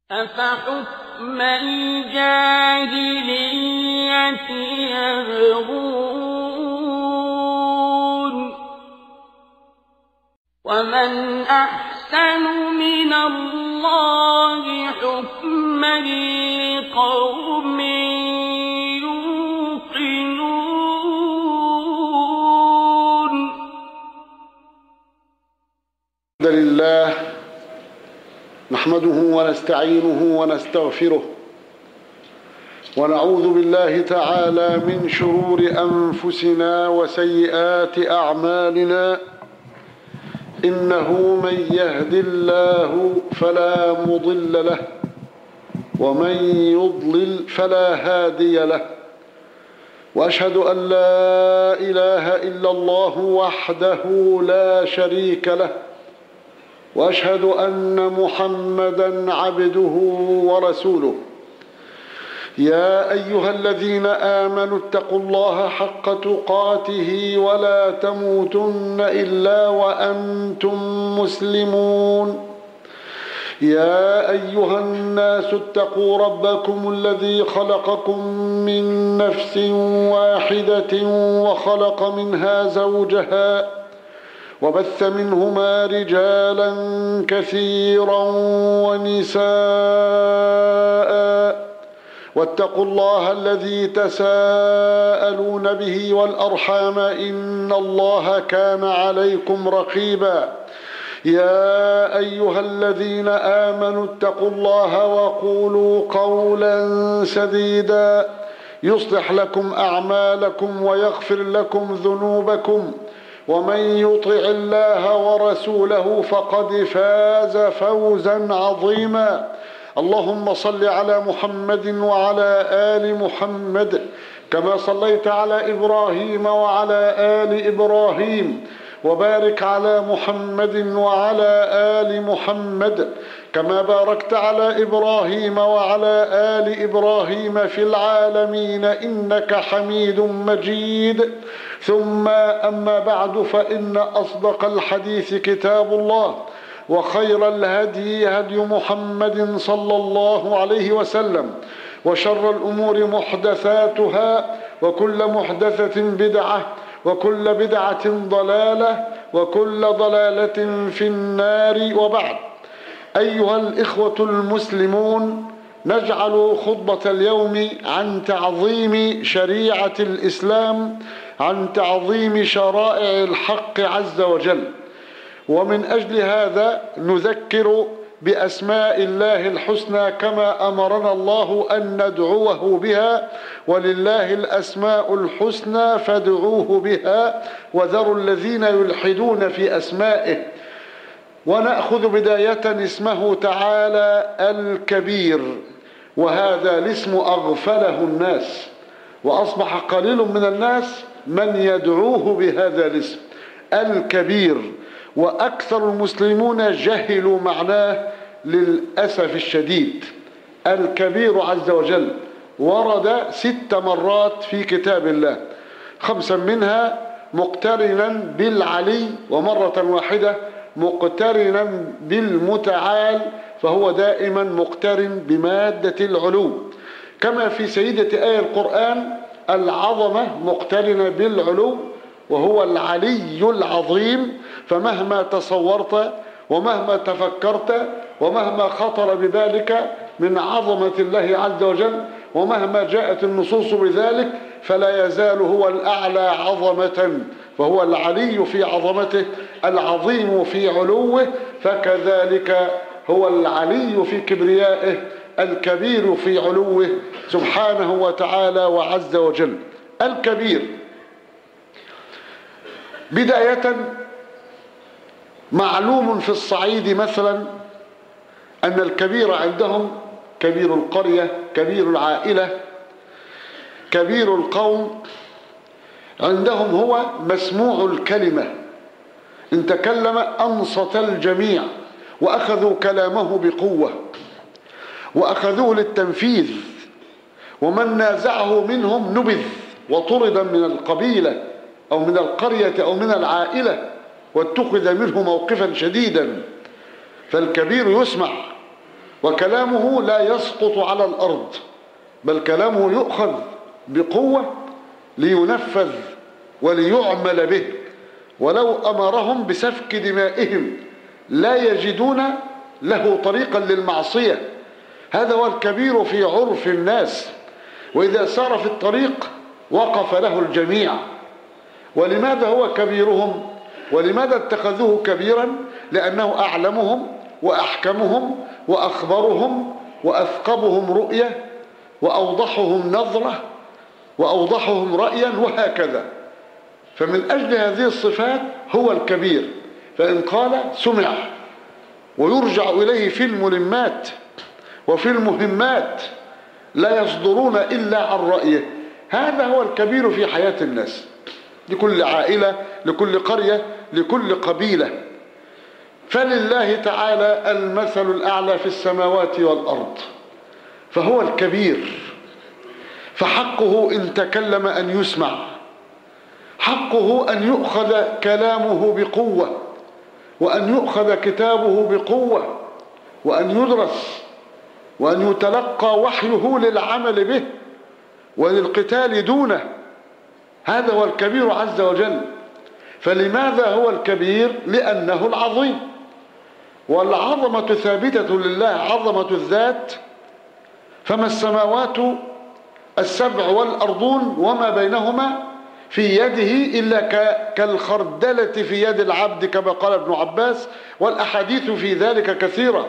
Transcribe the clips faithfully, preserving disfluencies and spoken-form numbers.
أفحكم الجاهلية يبغون ومن أحسن من الله حكما لقوم يوقنون. الحمد لله نحمده ونستعينه ونستغفره ونعوذ بالله تعالى من شرور أنفسنا وسيئات أعمالنا، إنه من يهد الله فلا مضل له ومن يضلل فلا هادي له، وأشهد أن لا إله إلا الله وحده لا شريك له، وأشهد أن محمدًا عبده ورسوله. يا أيها الذين آمنوا اتقوا الله حق تقاته ولا تموتن إلا وأنتم مسلمون. يا أيها الناس اتقوا ربكم الذي خلقكم من نفس واحدة وخلق منها زوجها وبث منهما رجالا كثيرا ونساء، واتقوا الله الذي تساءلون به والأرحام إن الله كان عليكم رقيبا. يا أيها الذين آمنوا اتقوا الله وقولوا قولا سديدا يصلح لكم أعمالكم ويغفر لكم ذنوبكم، ومن يطع الله ورسوله فقد فاز فوزا عظيما. اللهم صل على محمد وعلى آل محمد كما صليت على إبراهيم وعلى آل إبراهيم، وبارك على محمد وعلى آل محمد كما باركت على إبراهيم وعلى آل إبراهيم في العالمين إنك حميد مجيد. ثم أما بعد، فإن أصدق الحديث كتاب الله، وخير الهدي هدي محمد صلى الله عليه وسلم، وشر الأمور محدثاتها، وكل محدثة بدعة، وكل بدعة ضلالة، وكل ضلالة في النار. وبعد، أيها الإخوة المسلمون، نجعل خطبة اليوم عن تعظيم شريعة الإسلام، عن تعظيم شرائع الحق عز وجل. ومن أجل هذا نذكر بأسماء الله الحسنى كما أمرنا الله أن ندعوه بها، ولله الأسماء الحسنى فادعوه بها وذروا الذين يلحدون في أسمائه. ونأخذ بداية اسمه تعالى الكبير، وهذا الاسم أغفله الناس، وأصبح قليل من الناس من يدعوه بهذا الاسم الكبير، وأكثر المسلمون جهلوا معناه للأسف الشديد. الكبير عز وجل ورد ست مرات في كتاب الله، خمسا منها مقترنا بالعلي، ومرة واحدة مقترنا بالمتعال، فهو دائما مقترن بمادة العلو. كما في سيدة آية القرآن العظمة مقترنة بالعلو، وهو العلي العظيم، فمهما تصورت ومهما تفكرت ومهما خطر ببالك من عظمة الله عز وجل، ومهما جاءت النصوص بذلك، فلا يزال هو الأعلى عظمة، فهو العلي في عظمته، العظيم في علوه، فكذلك هو العلي في كبريائه، الكبير في علوه سبحانه وتعالى وعز وجل. الكبير بداية، معلوم في الصعيد مثلا أن الكبير عندهم كبير القرية، كبير العائلة، كبير القوم، عندهم هو مسموع الكلمة، إن تكلم أنصت الجميع، وأخذوا كلامه بقوة، وأخذوه للتنفيذ، ومن نازعه منهم نبذ وطرد من القبيلة أو من القرية أو من العائلة، واتخذ منه موقفا شديدا. فالكبير يسمع وكلامه لا يسقط على الأرض، بل كلامه يؤخذ بقوة لينفذ وليعمل به، ولو أمرهم بسفك دمائهم لا يجدون له طريقا للمعصية. هذا هو الكبير في عرف الناس، وإذا سار في الطريق وقف له الجميع. ولماذا هو كبيرهم؟ ولماذا اتخذوه كبيرا؟ لأنه أعلمهم وأحكمهم وأخبرهم وأثقبهم رؤية وأوضحهم نظرة وأوضحهم رأيا وهكذا. فمن أجل هذه الصفات هو الكبير، فإن قال سمع، ويرجع إليه في الملمات وفي المهمات، لا يصدرون إلا عن رأيه. هذا هو الكبير في حياة الناس، لكل عائلة، لكل قرية، لكل قبيلة. فلله تعالى المثل الأعلى في السماوات والأرض، فهو الكبير، فحقه إن تكلم أن يسمع، حقه أن يؤخذ كلامه بقوة، وأن يؤخذ كتابه بقوة، وأن يدرس، وأن يتلقى وحيه للعمل به وللقتال دونه. هذا هو الكبير عز وجل. فلماذا هو الكبير؟ لأنه العظيم، والعظمة ثابتة لله، عظمة الذات. فما السماوات السبع والأرضون وما بينهما في يده إلا كالخردلة في يد العبد، كما قال ابن عباس، والأحاديث في ذلك كثيرة.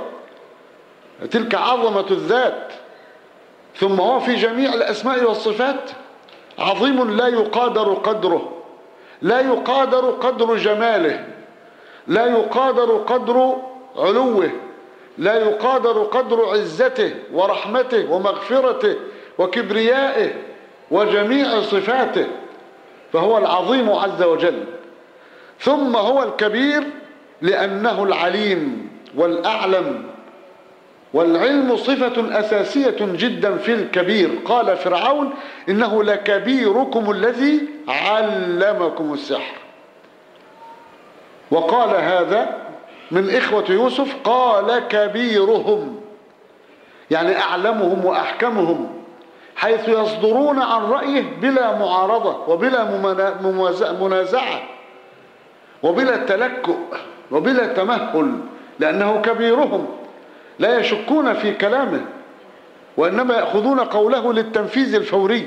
تلك عظمة الذات. ثم هو في جميع الأسماء والصفات عظيم لا يقادر قدره، لا يقادر قدر جماله، لا يقادر قدر علوه، لا يقادر قدر عزته ورحمته ومغفرته وكبريائه وجميع صفاته، فهو العظيم عز وجل. ثم هو الكبير لأنه العليم والأعلم، والعلم صفة أساسية جدا في الكبير. قال فرعون إنه لكبيركم الذي علمكم السحر. وقال هذا من إخوة يوسف، قال كبيرهم، يعني أعلمهم وأحكمهم، حيث يصدرون عن رأيه بلا معارضة وبلا منازعة وبلا تلكؤ وبلا تمهل، لأنه كبيرهم، لا يشكون في كلامه، وإنما يأخذون قوله للتنفيذ الفوري،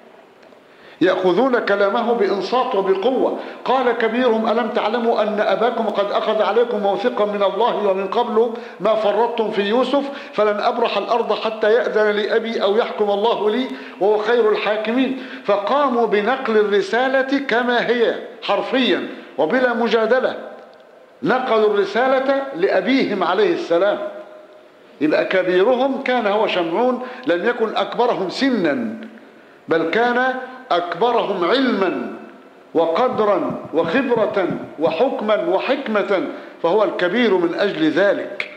يأخذون كلامه بإنصات وبقوة. قال كبيرهم ألم تعلموا أن أباكم قد أخذ عليكم موثقا من الله ومن قبل ما فرطتم في يوسف فلن أبرح الأرض حتى يأذن لي أبي أو يحكم الله لي وهو خير الحاكمين. فقاموا بنقل الرسالة كما هي حرفيا وبلا مجادلة، نقلوا الرسالة لأبيهم عليه السلام. يبقى كبيرهم كان هو شمعون، لم يكن أكبرهم سنا، بل كان أكبرهم علما وقدرا وخبرة وحكما وحكمة، فهو الكبير من أجل ذلك.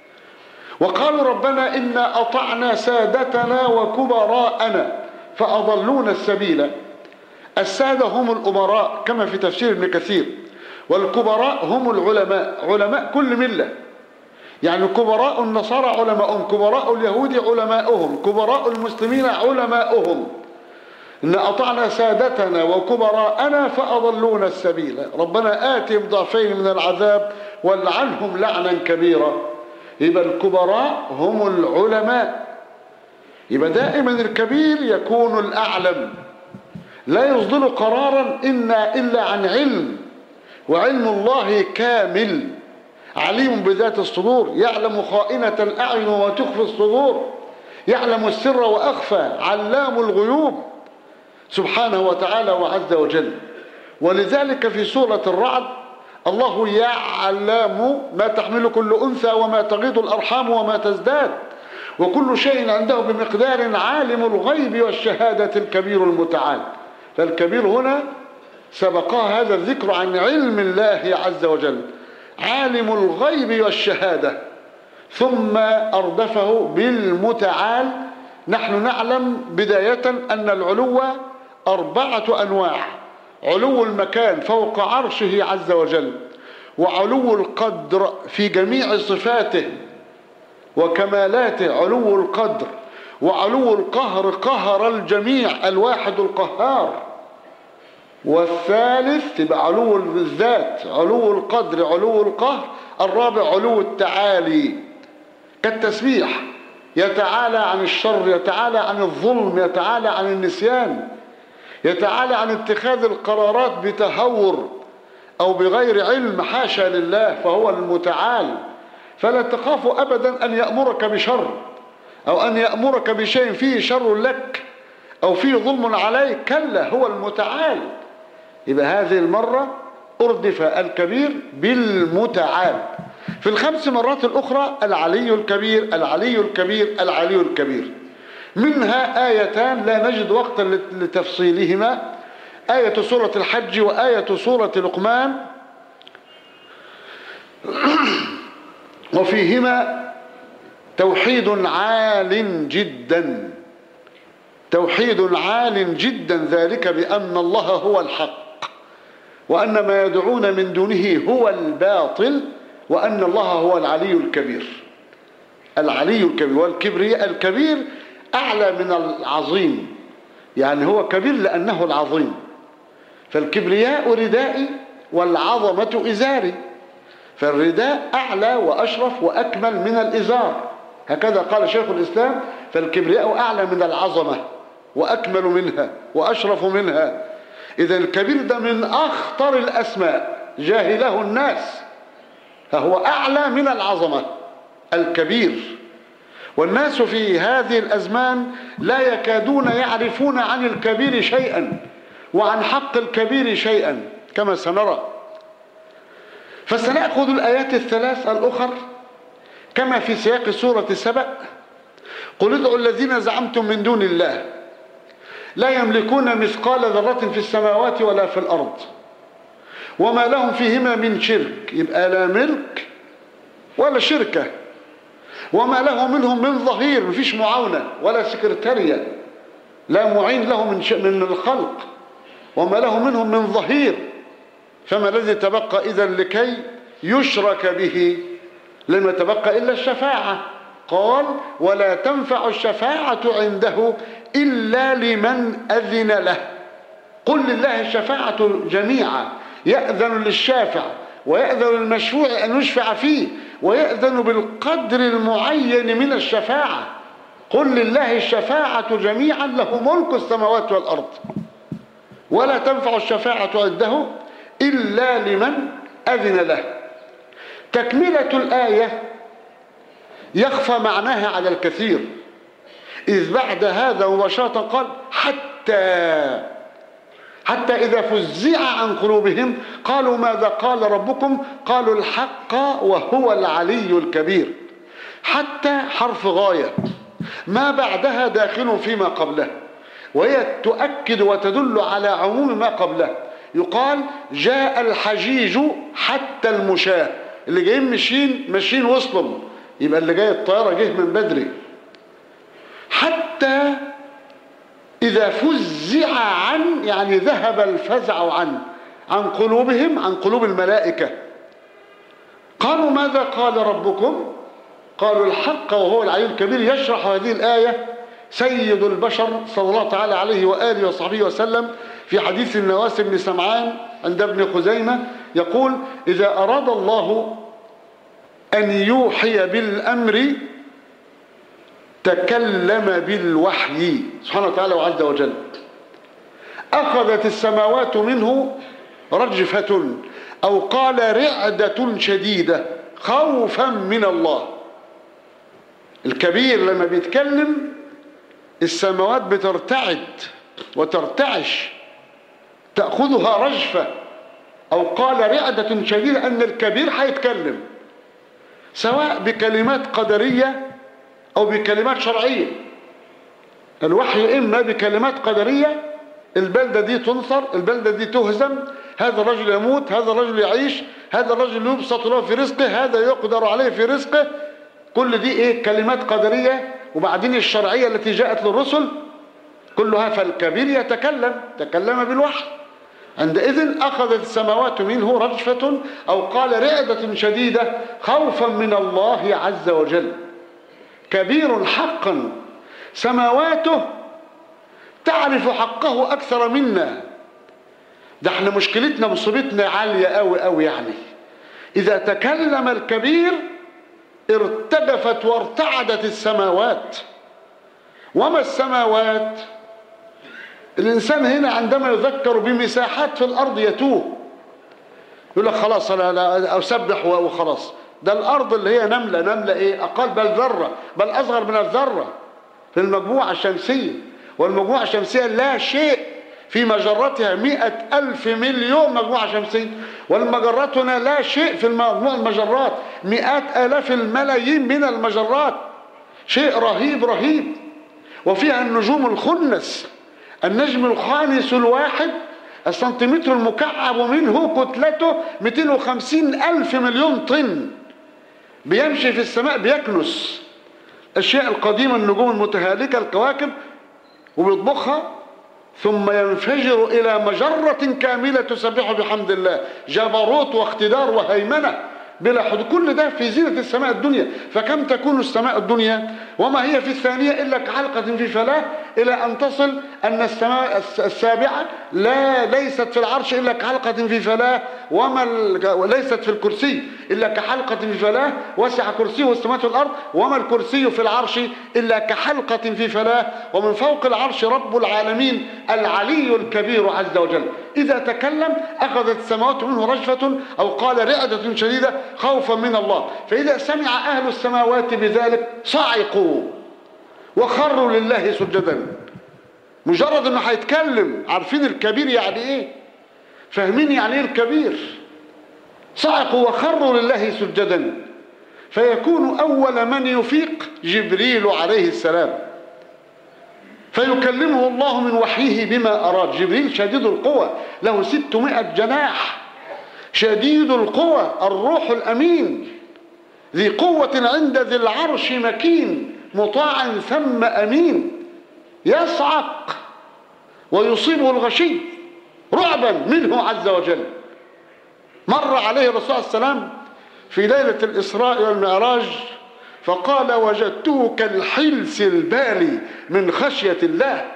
وقالوا ربنا إنا أطعنا سادتنا وكبراءنا فأضلونا السبيل. السادة هم الأمراء كما في تفسير ابن كثير، والكبراء هم العلماء، علماء كل ملة. يعني كبراء النصارى علماءهم، كبراء اليهود علماؤهم، كبراء المسلمين علماؤهم. إن أطعنا سادتنا وكبراءنا فأضلونا السبيل. ربنا آتهم ضعفين من العذاب والعنهم لعنا كبيرا. يبقى الكبراء هم العلماء. يبقى دائما الكبير يكون الأعلم، لا يصدر قرارا إنا إلا عن علم، وعلم الله كامل، عليم بذات الصدور، يعلم خائنة الأعين وما تخفي الصدور، يعلم السر وأخفى، علام الغيوب سبحانه وتعالى وعز وجل. ولذلك في سورة الرعد الله يعلم ما تحمل كل أنثى وما تغيض الأرحام وما تزداد وكل شيء عنده بمقدار، عالم الغيب والشهادة الكبير المتعال. فالكبير هنا سبقها هذا الذكر عن علم الله عز وجل، عالم الغيب والشهادة، ثم أردفه بالمتعال. نحن نعلم بداية أن العلو أربعة أنواع: علو المكان فوق عرشه عز وجل، وعلو القدر في جميع صفاته، وكمالاته علو القدر وعلو القهر، قهر الجميع، الواحد القهار. والثالث تبقى علو الذات، علو القدر، علو القهر. الرابع علو التعالي كالتسبيح، يتعالى عن الشر، يتعالى عن الظلم، يتعالى عن النسيان، يتعالى عن اتخاذ القرارات بتهور أو بغير علم، حاشا لله، فهو المتعال. فلا تخاف أبدا أن يأمرك بشر أو أن يأمرك بشيء فيه شر لك أو فيه ظلم عليك، كلا، هو المتعال. يبقى هذه المرة أردف الكبير بالمتعال. في الخمس مرات الأخرى العلي الكبير، العلي الكبير، العلي الكبير. منها آيتان لا نجد وقتا لتفصيلهما، آية سورة الحج وآية سورة لقمان، وفيهما توحيد عال جدا، توحيد عال جدا، ذلك بأن الله هو الحق وأن ما يدعون من دونه هو الباطل وأن الله هو العلي الكبير. العلي الكبير، والكبرياء الكبير أعلى من العظيم، يعني هو كبير لأنه العظيم. فالكبرياء ردائي والعظمة إزاري، فالرداء أعلى وأشرف وأكمل من الإزار، هكذا قال شيخ الإسلام. فالكبرياء أعلى من العظمة وأكمل منها وأشرف منها. إذا الكبير ده من أخطر الأسماء جاهله الناس، فهو أعلى من العظمة الكبير. والناس في هذه الأزمان لا يكادون يعرفون عن الكبير شيئا وعن حق الكبير شيئا كما سنرى. فسنأخذ الآيات الثلاث الأخر كما في سياق سورة سبأ. قل ادعوا الذين زعمتم من دون الله لا يملكون مثقال ذرة في السماوات ولا في الأرض وما لهم فيهما من شرك. يبقى لا ملك ولا شركة، وما له منهم من ظهير، مفيش معاونة ولا سكرتارية، لا معين له من من الخلق، وما له منهم من ظهير. فما الذي تبقى إذن لكي يشرك به؟ لم يتبقى إلا الشفاعة. قال ولا تنفع الشفاعة عنده إلا لمن أذن له. قل لله الشفاعة جميعا، يأذن للشافع ويأذن للمشفوع أن يشفع فيه، ويأذن بالقدر المعين من الشفاعة. قل لله الشفاعة جميعا له ملك السماوات والأرض ولا تنفع الشفاعة عنده إلا لمن أذن له. تكملة الآية يخفى معناها على الكثير، إذ بعد هذا مباشرة قال حتى حتى إذا فزع عن قلوبهم قالوا ماذا قال ربكم؟ قالوا الحق وهو العلي الكبير. حتى حرف غاية، ما بعدها داخل فيما قبله، وهي تؤكد وتدل على عموم ما قبله. يقال جاء الحجيج حتى المشاة، اللي جايين ماشيين ماشيين وصلهم، يبقى اللي جاي الطيارة جه من بدري. حتى إذا فزع عن، يعني ذهب الفزع عن عن قلوبهم، عن قلوب الملائكة. قالوا ماذا قال ربكم؟ قالوا الحق وهو العلي الكبير. يشرح هذه الآية سيد البشر صلى الله تعالى عليه وآله وصحبه وسلم في حديث النواس بن سمعان عند ابن خزيمة، يقول إذا أراد الله أن يوحي بالأمر تكلم بالوحي سبحانه وتعالى وعز وجل. أخذت السماوات منه رجفة أو قال رعدة شديدة خوفا من الله. الكبير لما بيتكلم السماوات بترتعد وترتعش، تأخذها رجفة، أو قال رعدة شديدة، أن الكبير هيتكلم سواء بكلمات قدرية أو بكلمات شرعية. الوحي إما بكلمات قدرية، البلدة دي تنصر، البلدة دي تهزم، هذا الرجل يموت، هذا الرجل يعيش، هذا الرجل يبسط له في رزقه، هذا يقدر عليه في رزقه. كل دي إيه؟ كلمات قدرية. وبعدين الشرعية التي جاءت للرسل كلها. فالكبير يتكلم، تكلم بالوحي. عندئذ أخذت السماوات منه رجفة أو قال رعدة شديدة خوفا من الله عز وجل. كبير حقا، سماواته تعرف حقه أكثر منا. ده احنا مشكلتنا مصيبتنا عالية قوي قوي يعني. إذا تكلم الكبير ارتجفت وارتعدت السماوات. وما السماوات؟ الإنسان هنا عندما يذكر بمساحات في الأرض يتوه، يقول لك خلاص أنا أسبح وخلاص. ده الأرض اللي هي نملة، نملة إيه؟ أقل بل ذرة، بل أصغر من الذرة في المجموعة الشمسية. والمجموعة الشمسية لا شيء في مجرتها مئة ألف مليون مجموعة شمسية، والمجراتنا لا شيء في مجموع المجرات مئات آلاف الملايين من المجرات، شيء رهيب رهيب. وفيها النجوم الخنس، النجم الخانس الواحد السنتيمتر المكعب منه كتلته مئتين وخمسين ألف مليون طن، بيمشي في السماء بيكنس الأشياء القديمة، النجوم المتهالكة، الكواكب، وبيطبخها ثم ينفجر إلى مجرة كاملة تسبح بحمد الله، جبروت واقتدار وهيمنة بلا حدود. كل ده في زينة السماء الدنيا. فكم تكون السماء الدنيا وما هي في الثانية إلا كحلقة في فلاة، إلى أن تصل أن السماء السابعة لا ليست في العرش إلا كحلقة في فلاة، وما ليست في الكرسي إلا كحلقة في فلاة، وسع كرسيه السماوات والأرض، وما الكرسي في العرش إلا كحلقة في فلاة، ومن فوق العرش رب العالمين العلي الكبير عز وجل. إذا تكلم أخذت السماوات منه رجفة، أو قال رعدة شديدة خوفا من الله. فإذا سمع أهل السماوات بذلك صعقوا وخروا لله سجدا. مجرد انه هيتكلم عارفين الكبير يعني ايه، فاهمين يعني ايه الكبير، صعقوا وخروا لله سجدا. فيكون اول من يفيق جبريل عليه السلام، فيكلمه الله من وحيه بما اراد. جبريل شديد القوى، له ستمائة جناح، شديد القوى، الروح الامين، ذي قوة عند ذي العرش مكين، مطاع ثم امين. يصعق ويصيبه الغشي رعبا منه عز وجل. مر عليه الرسول صلى الله عليه وسلم في ليلة الإسراء والمعراج فقال وجدته كالحلس البالي من خشية الله.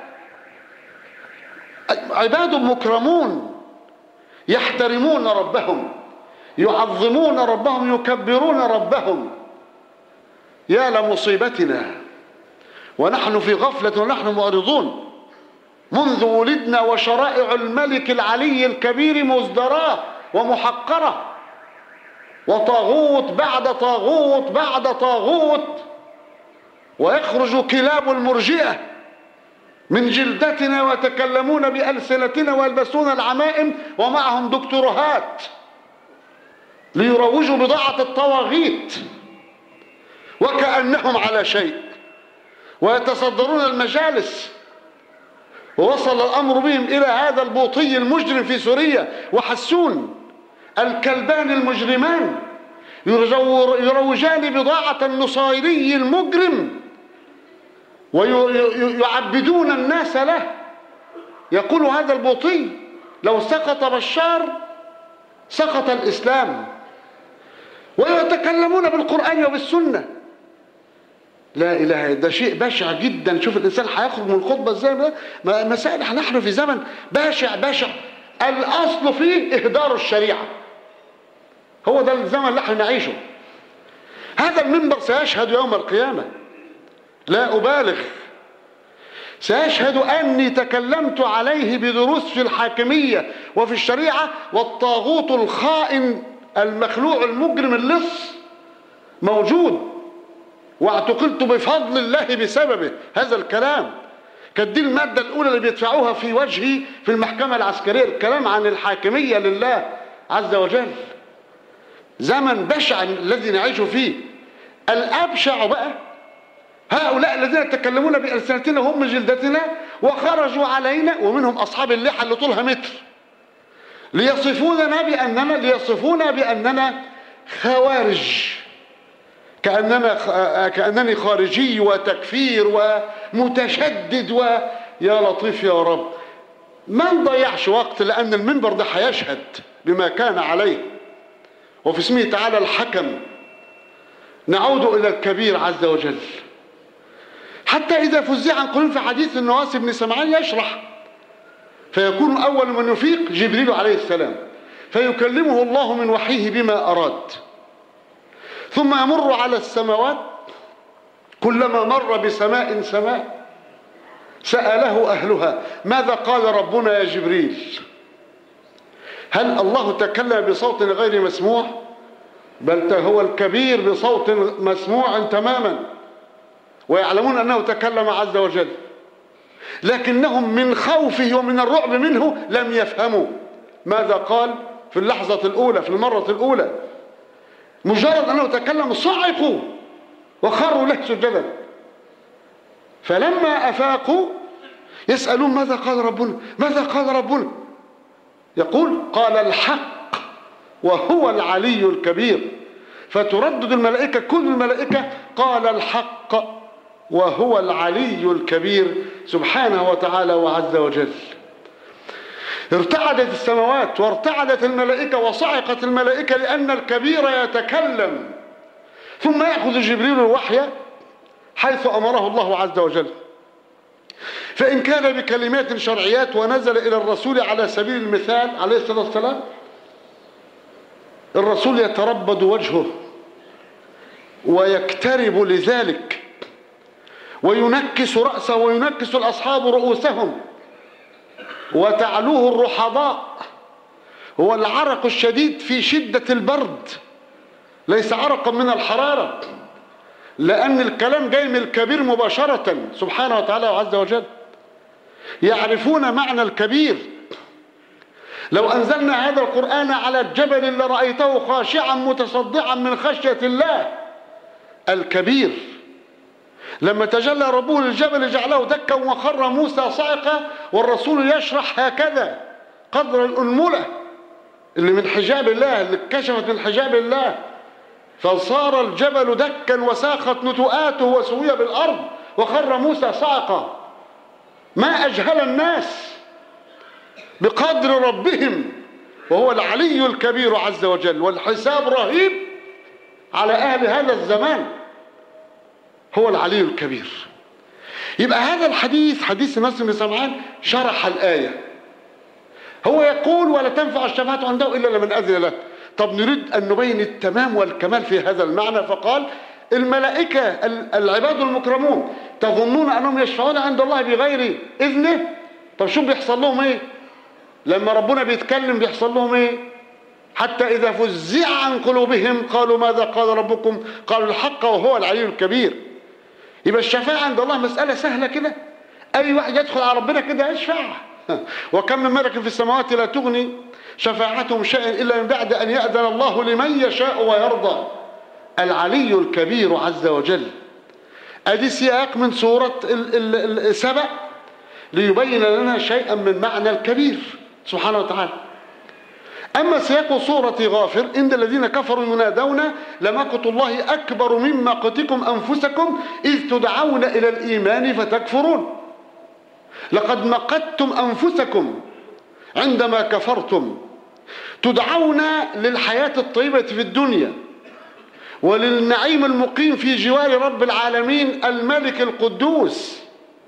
عباد مكرمون يحترمون ربهم، يعظمون ربهم، يكبرون ربهم. يا لمصيبتنا ونحن في غفلة ونحن معرضون. منذ ولدنا وشرائع الملك العلي الكبير مزدراة ومحقرة، وطاغوت بعد طاغوت بعد طاغوت، ويخرج كلاب المرجئة من جلدتنا ويتكلمون بألسنتنا ويلبسون العمائم ومعهم دكتورهات ليروجوا بضاعة الطواغيت وكأنهم على شيء، ويتصدرون المجالس. ووصل الأمر بهم إلى هذا البوطي المجرم في سوريا وحسون، الكلبان المجرمان يروجان بضاعة النصيري المجرم ويعبدون الناس له. يقول هذا البوطي لو سقط بشار سقط الإسلام، ويتكلمون بالقرآن وبالسنة. لا إله إلا ده شيء بشع جدا. شوف الإنسان هيخرج من الخطبة ازاي. مسائل نحن في زمن بشع بشع، الأصل فيه إهدار الشريعة. هو ده الزمن اللي احنا نعيشه. هذا المنبر سيشهد يوم القيامة، لا أبالغ، سيشهد أني تكلمت عليه بدروس في الحاكمية وفي الشريعة، والطاغوت الخائن المخلوع المجرم اللص موجود، واعتقلت بفضل الله بسببه. هذا الكلام كانت دي المادة الأولى اللي بيدفعوها في وجهي في المحكمة العسكرية، الكلام عن الحاكمية لله عز وجل. زمن بشع الذي نعيش فيه. الأبشع بقى هؤلاء الذين يتكلمون بألسنتنا هم من جلدتنا وخرجوا علينا، ومنهم أصحاب اللحى اللي طولها متر، ليصفوننا بأننا ليصفونا بأننا خوارج، كأننا كأنني خارجي وتكفير ومتشدد ويا لطيف يا رب. ما نضيعش وقت، لأن المنبر ده هيشهد بما كان عليه، وفي اسمه تعالى الحكم. نعود إلى الكبير عز وجل. حتى إذا فزع عن قلوب، في حديث النواس بن سمعان يشرح، فيكون أول من يفيق جبريل عليه السلام، فيكلمه الله من وحيه بما أراد، ثم يمر على السماوات، كلما مر بسماء سماء سأله أهلها ماذا قال ربنا يا جبريل؟ هل الله تكلم بصوت غير مسموع؟ بل هو الكبير بصوت مسموع تماما، ويعلمون أنه تكلم عز وجل، لكنهم من خوفه ومن الرعب منه لم يفهموا ماذا قال في اللحظة الأولى، في المرة الأولى. مجرد أنه تكلم صعقوا وخروا له سجدا. فلما أفاقوا يسألون ماذا قال ربنا؟ ماذا قال ربنا؟ يقول قال الحق وهو العلي الكبير. فتردد الملائكة، كل الملائكة قال الحق وهو العلي الكبير سبحانه وتعالى وعز وجل. ارتعدت السماوات وارتعدت الملائكة وصعقت الملائكة لأن الكبير يتكلم. ثم يأخذ جبريل الوحي حيث أمره الله عز وجل، فإن كان بكلمات شرعيات ونزل إلى الرسول على سبيل المثال عليه الصلاة والسلام، الرسول يتربد وجهه ويكترب لذلك وينكس رأسه وينكس الأصحاب رؤوسهم وتعلوه الرحضاء. هو العرق الشديد في شدة البرد، ليس عرقا من الحرارة، لأن الكلام جاي من الكبير مباشرة سبحانه وتعالى وعز وجل. يعرفون معنى الكبير. لو أنزلنا هذا القرآن على الجبل لرأيته خاشعا متصدعا من خشية الله الكبير. لما تجلى ربه للجبل جعله دكا وخر موسى صعقا، والرسول يشرح هكذا قدر الأنملة اللي من حجاب الله، اللي كشفت من حجاب الله، فصار الجبل دكا وساخت نتوءاته وسوي بالأرض وخر موسى صعقا. ما أجهل الناس بقدر ربهم، وهو العلي الكبير عز وجل، والحساب رهيب على أهل هذا الزمان. هو العلي الكبير. يبقى هذا الحديث حديث النواس بن سمعان شرح الآية. هو يقول ولا تنفع الشفاعة عنده إلا لمن أذن له. طب نريد أن نبين التمام والكمال في هذا المعنى، فقال الملائكة العباد المكرمون تظنون أنهم يشفعون عند الله بغير إذنه؟ طب شو بيحصل لهم إيه؟ لما ربنا بيتكلم بيحصل لهم إيه؟ حتى إذا فزع عن قلوبهم قالوا ماذا قال ربكم؟ قالوا الحق وهو العلي الكبير. يبقى الشفاعة عند الله مسألة سهلة كده، أي واحد يدخل على ربنا كده يشفع. وكم من ملك في السماوات لا تغني شفاعتهم شيئا إلا من بعد أن يأذن الله لمن يشاء ويرضى. العلي الكبير عز وجل. أدي سياق من سورة السبأ ليبين لنا شيئا من معنى الكبير سبحانه وتعالى. أما سياق سورة غافر إن الذين كفروا ينادون لمقت الله أكبر من مقتكم أنفسكم إذ تدعون إلى الإيمان فتكفرون. لقد مقتتم أنفسكم عندما كفرتم، تدعون للحياة الطيبة في الدنيا وللنعيم المقيم في جوار رب العالمين الملك القدوس،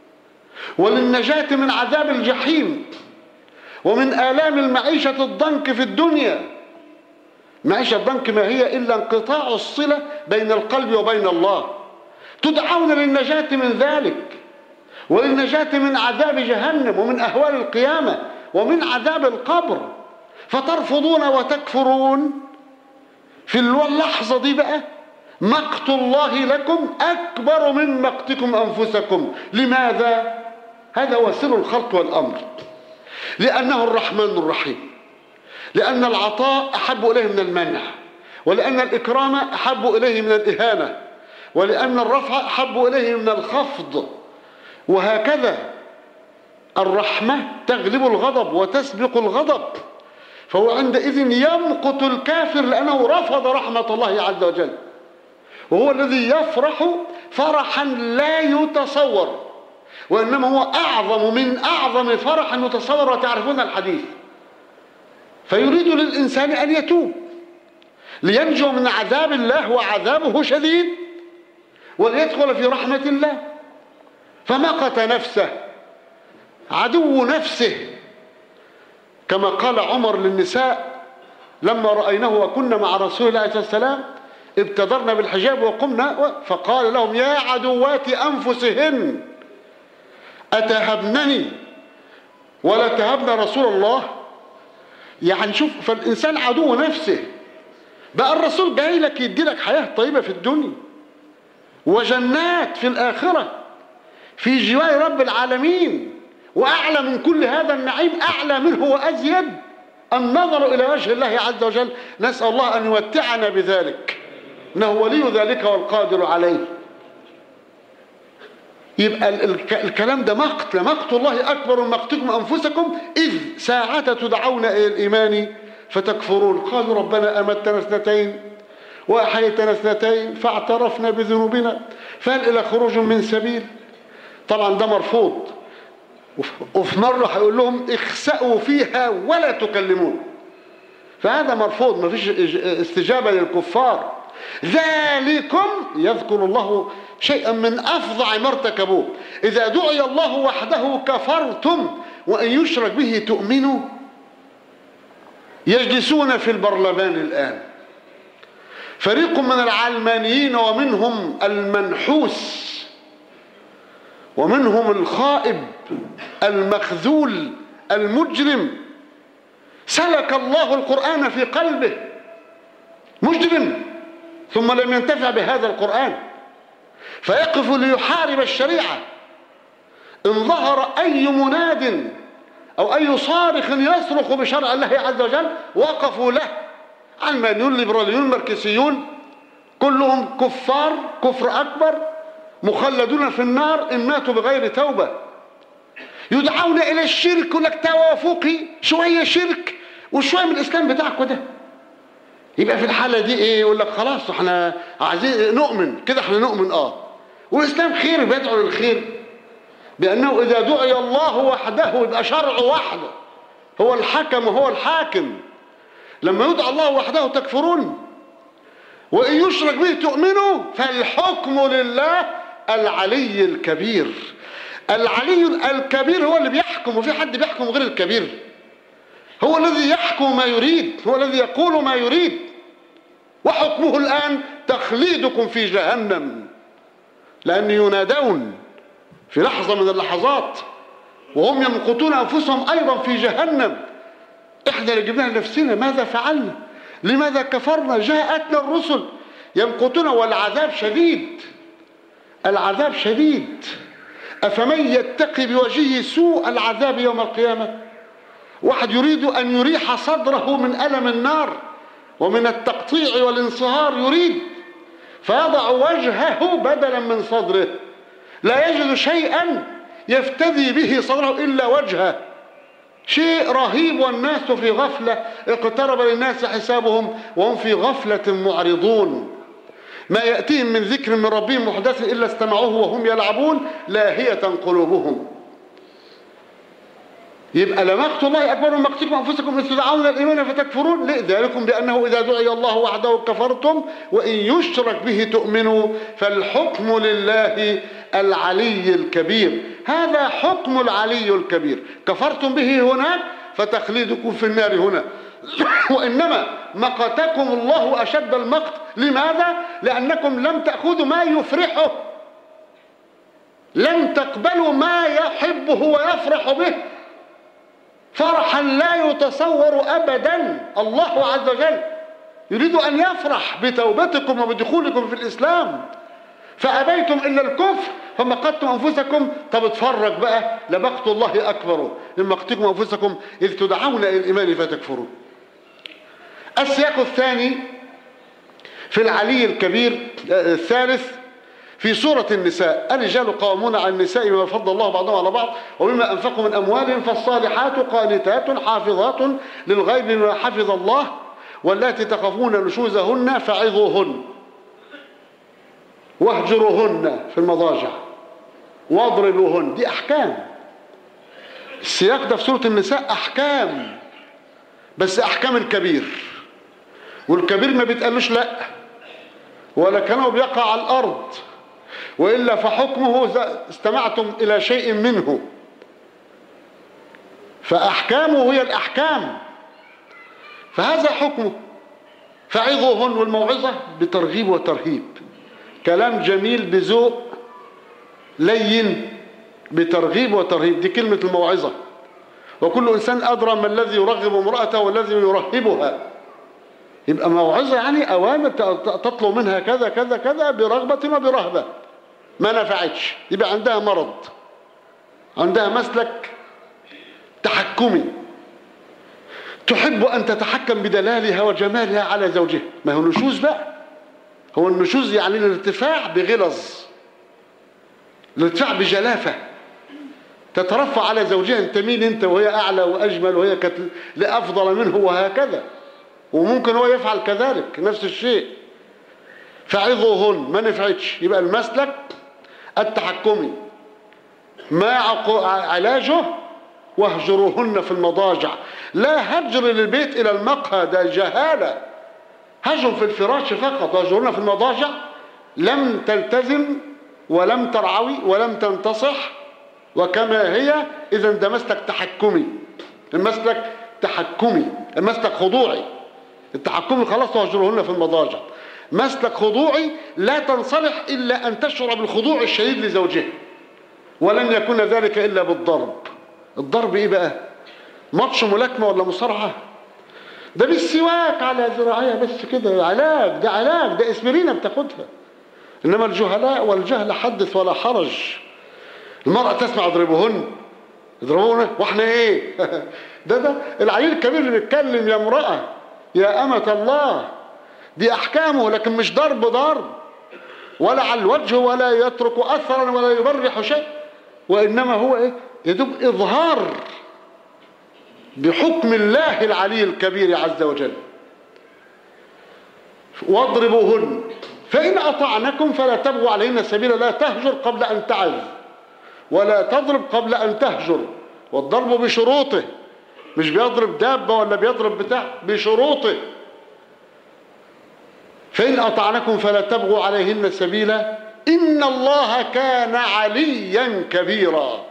وللنجاة من عذاب الجحيم ومن آلام المعيشة الضنك في الدنيا. معيشة الضنك ما هي إلا انقطاع الصلة بين القلب وبين الله. تدعون للنجاة من ذلك وللنجاة من عذاب جهنم ومن أهوال القيامة ومن عذاب القبر، فترفضون وتكفرون. في اللحظة دي بقى مقت الله لكم أكبر من مقتكم أنفسكم. لماذا؟ هذا هو سر الخلق والأمر. لأنه الرحمن الرحيم، لأن العطاء أحب إليه من المنع، ولأن الإكرام أحب إليه من الإهانة، ولأن الرفع أحب إليه من الخفض، وهكذا الرحمة تغلب الغضب وتسبق الغضب. فهو عندئذ يمقت الكافر لأنه رفض رحمة الله عز وجل، وهو الذي يفرح فرحا لا يتصور، وإنما هو أعظم من أعظم فرح يتصور، وتعرفون الحديث. فيريد للإنسان أن يتوب لينجو من عذاب الله وعذابه شديد وليدخل في رحمة الله. فمقت نفسه، عدو نفسه، كما قال عمر للنساء لما رأيناه وكنا مع رسول الله عليه الصلاة والسلام ابتدرنا بالحجاب وقمنا، فقال لهم: يا عدوات أنفسهن أتهبنني ولا تهبن رسول الله؟ يعني شوف، فالإنسان عدو نفسه. بقى الرسول جاي لك يدي لك حياة طيبة في الدنيا وجنات في الآخرة في جوار رب العالمين، وأعلى من كل هذا النعيم، أعلى منه وأزيد النظر إلى وجه الله عز وجل. نسأل الله أن يمتعنا بذلك، إنه ولي ذلك والقادر عليه. يبقى الكلام ده مقت، مقت الله أكبر من مقتكم أنفسكم إذ ساعة تدعون إلى الإيمان فتكفرون. قالوا ربنا أمتنا اثنتين وأحيتنا اثنتين فاعترفنا بذنوبنا فهل إلى خروج من سبيل؟ طبعا ده مرفوض. وفي مرة هيقول لهم اخسأوا فيها ولا تكلمون، فهذا مرفوض، ما فيش استجابة للكفار. ذلكم يذكر الله شيئا من أفظع ما ارتكبوه: إذا دعي الله وحده كفرتم وإن يشرك به تؤمنوا. يجلسون في البرلمان الآن فريق من العلمانيين ومنهم المنحوس ومنهم الخائب المخذول المجرم، سلك الله القرآن في قلبه، مجرم ثم لم ينتفع بهذا القرآن، فيقف ليحارب الشريعة. إن ظهر أي مناد أو أي صارخ يصرخ بشرع الله عز وجل وقفوا له. علمانيون ليبراليون ماركسيون كلهم كفار كفر أكبر، مخلدون في النار إن ماتوا بغير توبة. يدعون إلى الشرك، يقول لك توافقي، شوية شرك وشوية من الإسلام بتاعكم ده. يبقى في الحالة دي إيه؟ يقول لك خلاص احنا عايزين نؤمن كده، احنا نؤمن اه والإسلام خير، بيدعو للخير بأنه إذا دعي الله وحده يبقى شرعه وحده، هو الحكم وهو الحاكم. لما يدعى الله وحده تكفرون وإن يشرك به تؤمنوا، فالحكم لله العلي الكبير. العلي الكبير هو اللي بيحكم، وفي حد بيحكم غير الكبير؟ هو الذي يحكم ما يريد، هو الذي يقول ما يريد، وحكمه الآن تخليدكم في جهنم، لأن ينادون في لحظة من اللحظات وهم يمقتون أنفسهم أيضا في جهنم. إحنا اللي جبناها لنفسنا، ماذا فعلنا؟ لماذا كفرنا؟ جاءتنا الرسل يمقتون والعذاب شديد، العذاب شديد. أفمن يتقي بوجهه سوء العذاب يوم القيامة؟ واحد يريد أن يريح صدره من ألم النار ومن التقطيع والانصهار، يريد فيضع وجهه بدلا من صدره، لا يجد شيئا يفتدي به صدره إلا وجهه. شيء رهيب، والناس في غفلة، اقترب للناس حسابهم وهم في غفلة معرضون. ما يأتيهم من ذكر من ربهم محدث إلا استمعوه وهم يلعبون لاهية قلوبهم. يبقى لمقت الله أكبر من مقتكم أنفسكم إذ تدعون الإيمان فتكفرون. ليه؟ ذلكم بأنه إذا دعي الله وحده كفرتم وإن يشرك به تؤمنوا، فالحكم لله العلي الكبير. هذا حكم العلي الكبير، كفرتم به هناك فتخليدكم في النار هنا. وإنما مقتكم الله أشد المقت. لماذا؟ لأنكم لم تأخذوا ما يفرحه، لم تقبلوا ما يحبه ويفرح به فرحا لا يتصور أبدا. الله عز وجل يريد أن يفرح بتوبتكم وبدخولكم في الإسلام، فأبيتم إلا الكفر فمقتم أنفسكم. طب اتفرج بقى، لمقت الله أكبر من مقتكم أنفسكم إذ تدعون إلى الإيمان فتكفرون. السياق الثاني في العلي الكبير الثالث في سورة النساء: الرجال قوامون على النساء بما فضل الله بعضهم على بعض وبما أنفقوا من أموالهم، فالصالحات قانتات حافظات للغيب بما حفظ الله واللاتي تخافون نشوزهن فعظوهن واهجروهن في المضاجع واضربوهن. دي أحكام. السياق ده في سورة النساء أحكام، بس أحكام الكبير، والكبير ما بيتقالوش لأ، ولا كانوا بيقع على الأرض وإلا فحكمه استمعتم إلى شيء منه، فأحكامه هي الأحكام، فهذا حكمه. فعظوهن، والموعظة بترغيب وترهيب، كلام جميل بذوق لين بترغيب وترهيب، دي كلمة الموعظة. وكل إنسان أدرى ما الذي يرغب امرأته والذي يرهبها. يبقى موعظة يعني أوامر تطلب منها كذا كذا كذا برغبة وبرهبة، ما نفعتش يبقى عندها مرض، عندها مسلك تحكمي، تحب أن تتحكم بدلالها وجمالها على زوجها. ما هو نشوز بقى، هو النشوز يعني الارتفاع بغلظ، الارتفاع بجلافة، تترفع على زوجها، انت مين انت وهي أعلى وأجمل وهي كانت لأفضل منه وهكذا، وممكن هو يفعل كذلك نفس الشيء. فعظوهن، ما نفعتش يبقى المسلك التحكمي، ما علاجه واهجروهن في المضاجع. لا هجر للبيت إلى المقهى، ده جهالة. هجر في الفراش فقط، واهجروهن في المضاجع لم تلتزم ولم ترعوي ولم تنتصح وكما هي، إذا ده مسلك تحكمي. المسلك تحكمي، المسلك خضوعي. التحكمي خلاص واهجروهن في المضاجع. مسلك خضوعي لا تنصلح إلا أن تشعر بالخضوع الشديد لزوجها، ولن يكون ذلك إلا بالضرب. الضرب إيه بقى؟ ماتش ملاكمة ولا مصارعة؟ ده بالسواك على ذراعيها بس كده، علاج، ده علاج، ده اسبرينة بتاخدها. إنما الجهلاء والجهل حدث ولا حرج. المرأة تسمع اضربوهن، اضربوهن واحنا ايه؟ ده ده العيل الكبير اللي بيتكلم يا امرأة يا أمة الله، دي أحكامه، لكن مش ضرب ضرب ولا على الوجه ولا يترك أثرا ولا يبرح شيء، وإنما هو إيه؟ يدوب إظهار بحكم الله العلي الكبير عز وجل. واضربوهن فإن أطعنكم فلا تبغوا عليهن سبيلا، لا تهجر قبل أن تعظ ولا تضرب قبل أن تهجر. والضرب بشروطه، مش بيضرب دابة ولا بيضرب بتاع، بشروطه. فإن أطعنكم فلا تبغوا عليهن سبيلا إن الله كان عليا كبيرا.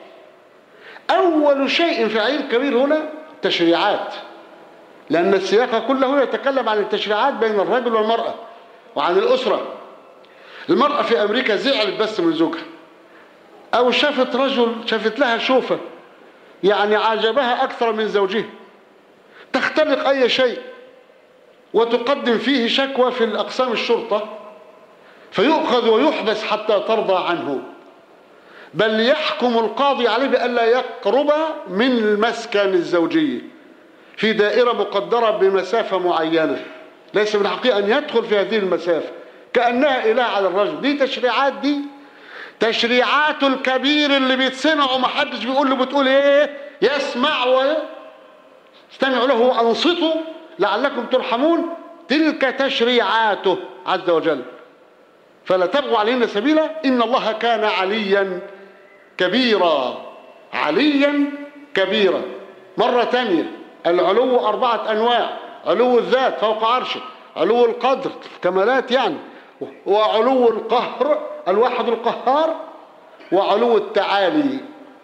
أول شيء في علي الكبير هنا تشريعات، لأن السياق كله يتكلم عن التشريعات بين الرجل والمرأة وعن الأسرة. المرأة في أمريكا زعلت بس من زوجها، أو شافت رجل شافت لها شوفة يعني عجبها أكثر من زوجها، تختلق أي شيء وتقدم فيه شكوى في الأقسام الشرطة، فيؤخذ ويحبس حتى ترضى عنه، بل يحكم القاضي عليه بألا يقرب من المسكن الزوجية في دائرة مقدرة بمسافة معينة، ليس من حقه أن يدخل في هذه المسافة، كأنها إله على الرجل. دي تشريعات، دي تشريعات الكبير اللي بيتسمع ومحدش بيقول له بتقول ايه، يسمع ويستمع له وأنصتوا لعلكم ترحمون. تلك تشريعاته عز وجل. فلا تبغوا علينا سبيلا إن الله كان عليا كبيرا. عليا كبيرا. مرة تانية، العلو أربعة أنواع: علو الذات فوق عرشه، علو القدر كمالات يعني، وعلو القهر الواحد القهار، وعلو التعالي.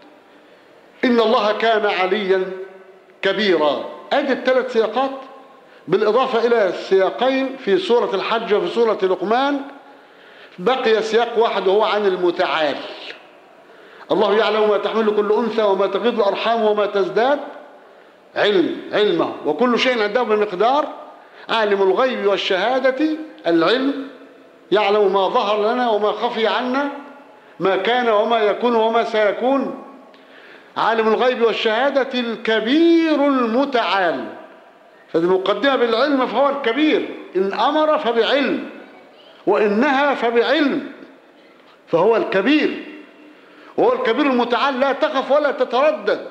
إن الله كان عليا كبيرا. ادي الثلاث سياقات، بالإضافة إلى السياقين في سورة الحج وفي سورة لقمان. بقي سياق واحد وهو عن المتعال. الله يعلم ما تحمل كل أنثى وما تغيض الأرحام وما تزداد علم علمه، وكل شيء عنده بمقدار. عالم الغيب والشهادة العلم، يعلم ما ظهر لنا وما خفي عنا، ما كان وما يكون وما سيكون. عالم الغيب والشهادة الكبير المتعال. فهذه مقدمة بالعلم، فهو الكبير. إن أمر فبعلم وإن نهى فبعلم، فهو الكبير. وهو الكبير المتعال، لا تخف ولا تتردد،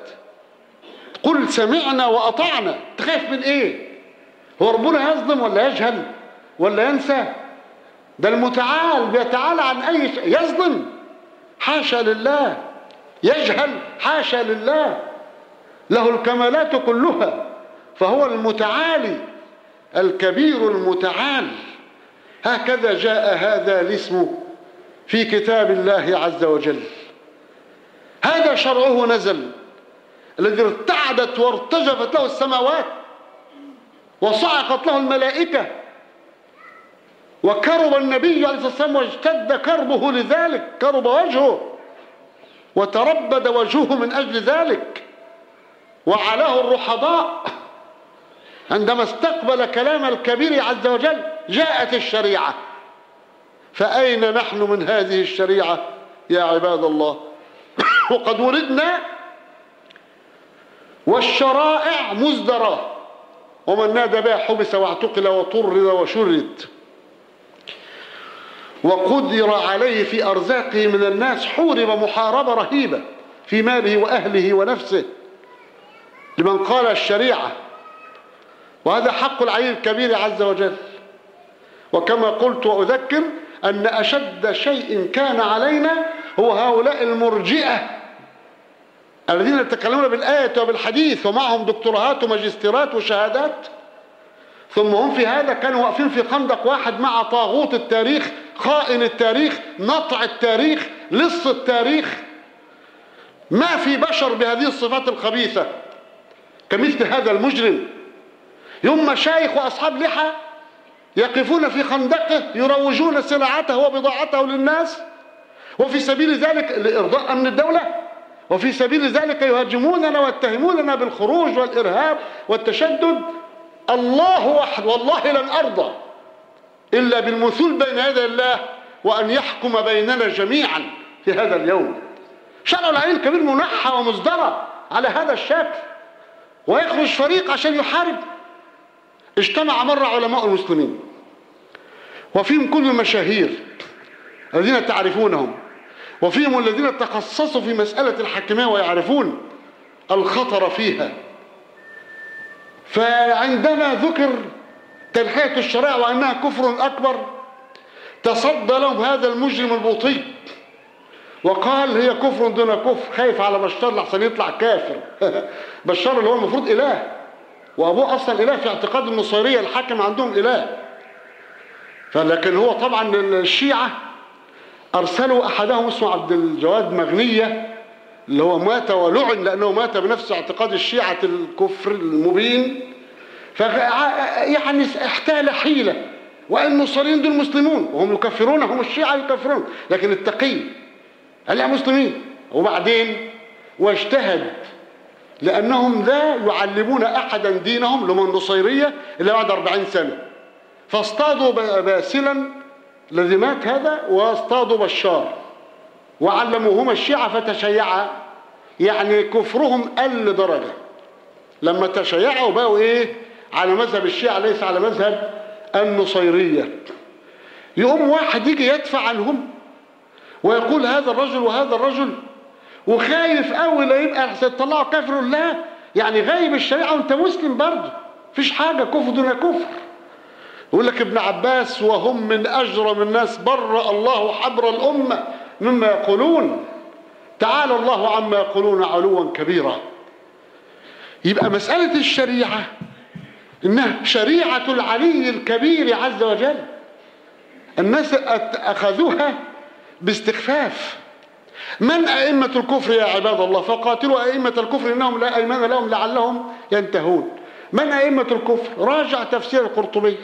قل سمعنا وأطعنا. تخاف من إيه؟ هو ربنا يظلم ولا يجهل ولا ينسى؟ ده المتعال بيتعالى عن أي شيء. يظلم؟ حاشا لله. يجهل؟ حاشا لله. له الكمالات كلها، فهو المتعالي الكبير المتعال. هكذا جاء هذا الاسم في كتاب الله عز وجل. هذا شرعه نزل، الذي ارتعدت وارتجفت له السماوات وصعقت له الملائكة، وكرب النبي عليه الصلاة والسلام واجتد كربه لذلك، كرب وجهه وتربد وجهه من أجل ذلك، وعلاه الرحضاء عندما استقبل كلام الكبير عز وجل. جاءت الشريعة، فأين نحن من هذه الشريعة يا عباد الله؟ وقد ولدنا والشرائع مزدرة، ومن نادى بها حبس واعتقل وطرد وشرد، وقدر عليه في أرزاقه من الناس، حورب محاربة رهيبة في ماله وأهله ونفسه لمن قال الشريعة. وهذا حق العلي الكبير عز وجل. وكما قلت وأذكر أن أشد شيء كان علينا هو هؤلاء المرجئة الذين يتكلمون بالآية وبالحديث ومعهم دكتوراهات وماجستيرات وشهادات، ثم هم في هذا كانوا واقفين في خندق واحد مع طاغوت التاريخ، خائن التاريخ، نطع التاريخ، لص التاريخ. ما في بشر بهذه الصفات الخبيثة كمثل هذا المجرم. يوم مشايخ وأصحاب لحى يقفون في خندقه يروجون سلعته وبضاعته للناس، وفي سبيل ذلك لإرضاء أمن الدولة، وفي سبيل ذلك يهاجموننا ويتهموننا بالخروج والإرهاب والتشدد. الله وحده والله لن أرضى إلا بالمثول بين يدي الله وأن يحكم بيننا جميعا في هذا اليوم. شرع العلي الكبير منحى ومزدرى على هذا الشكل، ويخرج فريق عشان يحارب. اجتمع مرة علماء المسلمين وفيهم كل المشاهير الذين تعرفونهم، وفيهم الذين تخصصوا في مسألة الحاكمية ويعرفون الخطر فيها. فعندما ذكر تنحية الشرائع وأنها كفر أكبر، تصدى لهم هذا المجرم البطيء وقال هي كفر دون كفر، خايف على بشار لحسن يطلع كافر. بشار اللي هو المفروض إله، وأبوه أصلا إله في اعتقاد النصيرية، الحاكم عندهم إله. فلكن هو طبعا الشيعة أرسلوا أحدهم اسمه عبد الجواد مغنية، اللي هو مات ولعن لأنه مات بنفس اعتقاد الشيعة الكفر المبين. ف يعني احتال حيلة، وأن النصاريين دول مسلمون وهم يكفرونهم، الشيعة يكفرون، لكن التقي قال يا مسلمين. وبعدين واجتهد لأنهم لا يعلمون أحدا دينهم لمن النصيرية إلا بعد أربعين سنة، فاصطادوا باسلا الذي مات هذا واصطادوا بشار وعلموهما الشيعة فتشيعا، يعني كفرهم قل درجة لما تشيعوا بقوا ايه على مذهب الشيعة ليس على مذهب النصيرية. يقوم واحد يجي يدفع عنهم ويقول هذا الرجل وهذا الرجل، وخايف قوي لا يبقى يطلعوا كافر. لا، يعني غايب الشريعة وانت مسلم برضه، مفيش حاجة كفر دون كفر. يقول لك ابن عباس وهم من أجرم الناس برأ الله حبر الأمة مما يقولون، تعالى الله عما يقولون علوا كبيرا. يبقى مسألة الشريعة إنها شريعة العلي الكبير عز وجل، الناس أخذوها باستخفاف. من أئمة الكفر يا عباد الله؟ فقاتلوا أئمة الكفر إنهم لا أيمان لهم لعلهم ينتهون. من أئمة الكفر؟ راجع تفسير القرطبي،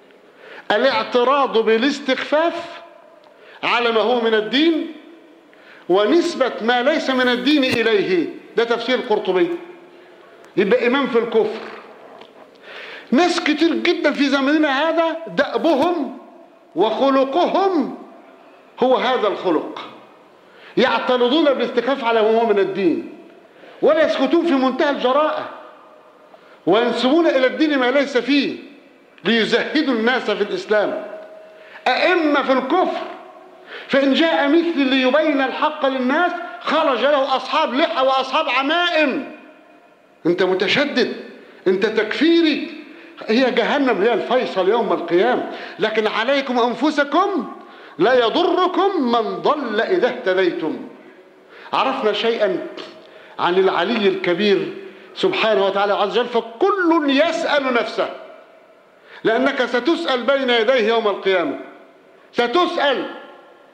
الاعتراض بالاستخفاف على ما هو من الدين ونسبة ما ليس من الدين إليه، ده تفسير القرطبي. يبقى إمام في الكفر. ناس كتير جدا في زماننا هذا دأبهم وخلقهم هو هذا الخلق، يعترضون بالاستخفاف على ما هو من الدين، ولا يسكتون في منتهى الجراءة، وينسبون إلى الدين ما ليس فيه ليزهدوا الناس في الإسلام. أئمة في الكفر، فإن جاء مثل ليبين الحق للناس خرج له أصحاب لحى وأصحاب عمائم. أنت متشدد، أنت تكفيري، هي جهنم هي الفيصل يوم القيامة. لكن عليكم أنفسكم لا يضركم من ضل إذا اهتديتم. عرفنا شيئا عن العلي الكبير سبحانه وتعالى عز وجل، فكل يسأل نفسه، لأنك ستسأل بين يديه يوم القيامة، ستسأل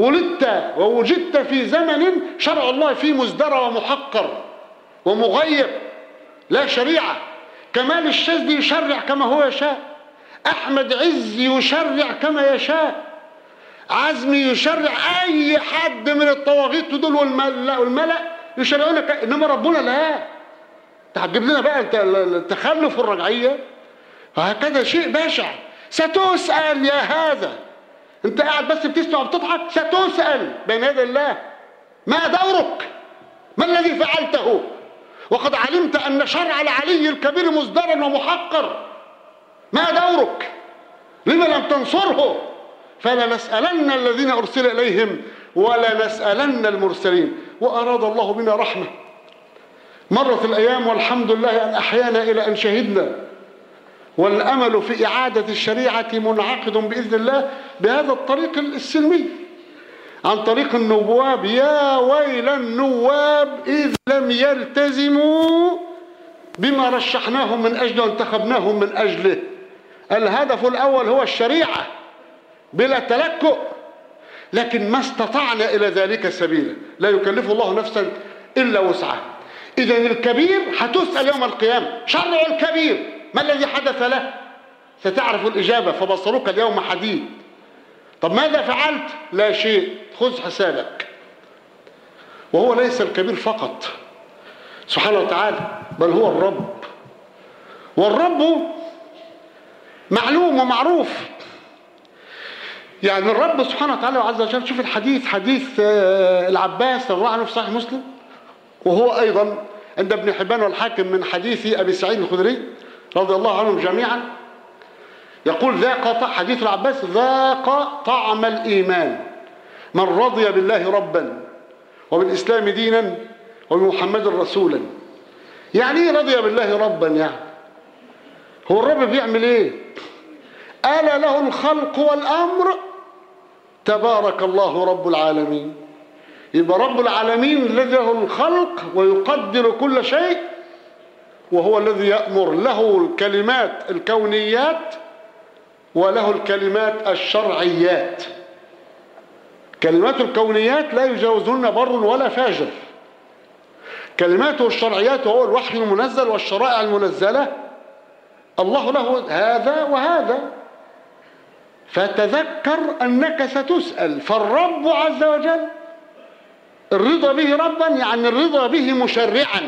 ولدت ووجدت في زمن شرع الله فيه مزدرى ومحقر ومغيب، لا شريعة. كمال الشاذلي يشرع كما هو يشاء، أحمد عز يشرع كما يشاء، عزمي يشرع، أي حد من الطواغيت دول والملأ, والملأ يشرعون، إنما ربنا لا. تحجب لنا بقى التخلف والرجعية، وهكذا شيء بشع. ستسأل يا هذا، انت قاعد بس بتسمع وبتضحك، ستسأل بين يدي الله. ما دورك؟ ما الذي فعلته؟ وقد علمت أن شرع العلي الكبير مزدرا ومحقر. ما دورك؟ لما لم تنصره؟ فلنسألن الذين أرسل إليهم ولنسألن المرسلين. وأراد الله بنا رحمة. مرت الأيام والحمد لله أن أحيانا إلى أن شهدنا، والأمل في إعادة الشريعة منعقد بإذن الله بهذا الطريق السلمي، عن طريق النواب. يا ويل النواب إذ لم يلتزموا بما رشحناهم من أجله وانتخبناهم من أجله. الهدف الأول هو الشريعة بلا تلكؤ، لكن ما استطعنا إلى ذلك سبيلا. لا يكلف الله نفسا إلا وسعها. إذن الكبير هتسأل يوم القيامة. شرع الكبير ما الذي حدث له؟ ستعرف الإجابة. فبصرك اليوم حديد. طب ماذا فعلت؟ لا شيء. خذ حسابك. وهو ليس الكبير فقط سبحانه وتعالى، بل هو الرب. والرب معلوم ومعروف. يعني الرب سبحانه وتعالى وعز وجل. شوف الحديث، حديث العباس رضي الله عنه في صحيح مسلم، وهو أيضا عند ابن حبان والحاكم من حديث أبي سعيد الخدري رضي الله عنهم جميعا. يقول ذاق، حديث العباس، ذاق طعم الإيمان من رضي بالله ربا وبالإسلام دينا وبمحمد رسولا. يعني ايه رضي بالله ربا؟ يعني هو الرب بيعمل ايه؟ ألا له الخلق والأمر تبارك الله رب العالمين. يبقى رب العالمين الذي له الخلق ويقدر كل شيء، وهو الذي يأمر. له الكلمات الكونيات وله الكلمات الشرعيات. كلمات الكونيات لا يجاوزون بر ولا فاجر. كلماته الشرعيات وهو الوحي المنزل والشرائع المنزلة، الله له هذا وهذا. فتذكر أنك ستسأل. فالرب عز وجل الرضا به ربا يعني الرضا به مشرعا،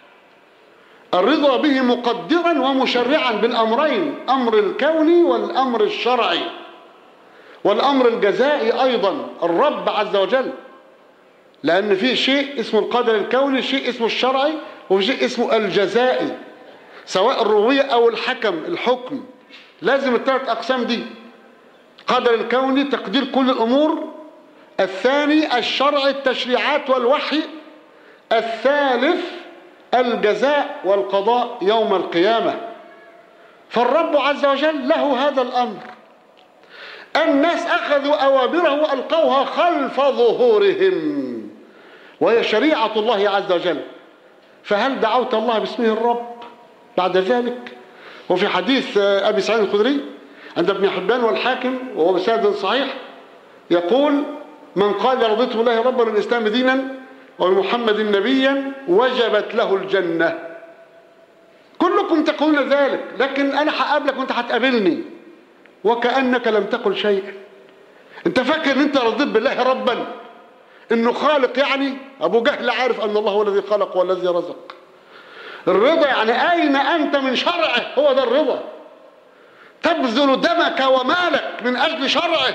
الرضا به مقدرا ومشرعا بالأمرين، أمر الكوني والأمر الشرعي والأمر الجزائي أيضا. الرب عز وجل، لأن في شيء اسمه القدر الكوني، شيء اسمه الشرعي، وفي شيء اسمه الجزائي، سواء الربوبية أو الحكم، الحكم. لازم الثلاث أقسام دي. قدر الكوني تقدير كل الأمور، الثاني الشرع التشريعات والوحي، الثالث الجزاء والقضاء يوم القيامة. فالرب عز وجل له هذا الأمر. الناس أخذوا أوامره وألقوها خلف ظهورهم، وهي شريعة الله عز وجل. فهل دعوت الله باسمه الرب بعد ذلك؟ وفي حديث أبي سعيد الخدري عند ابن حبان والحاكم وهو بسند صحيح، يقول من قال رضيت بالله ربا والإسلام دينا وبمحمد نبيا وجبت له الجنة. كلكم تقولون ذلك، لكن أنا هقابلك وأنت هتقابلني وكأنك لم تقل شيئا. أنت فاكر أن أنت رضيت بالله ربا إنه خالق؟ يعني أبو جهل عارف أن الله هو الذي خلق والذي رزق. الرضا يعني أين أنت من شرعه، هو ده الرضا. تبذل دمك ومالك من أجل شرعه،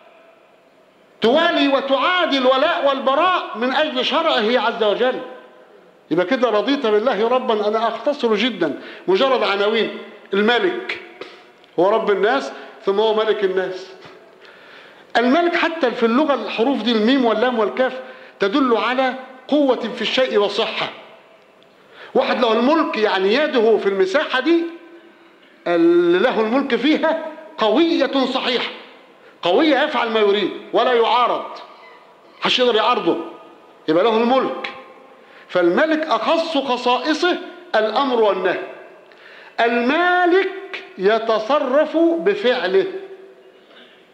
توالي وتعادي الولاء والبراء من أجل شرعه عز وجل. يبقى كده رضيت بالله ربا. أنا أختصر جدا، مجرد عناوين. الملك هو رب الناس، ثم هو ملك الناس. الملك حتى في اللغة الحروف دي الميم واللام والكاف تدل على قوة في الشيء وصحة. واحد له الملك يعني يده في المساحة دي اللي له الملك فيها قوية صحيحة، قوية يفعل ما يريد ولا يعارض، محدش يقدر يعارضه، يبقى له الملك. فالملك أخص خصائصه الأمر والنهي. المالك يتصرف بفعله،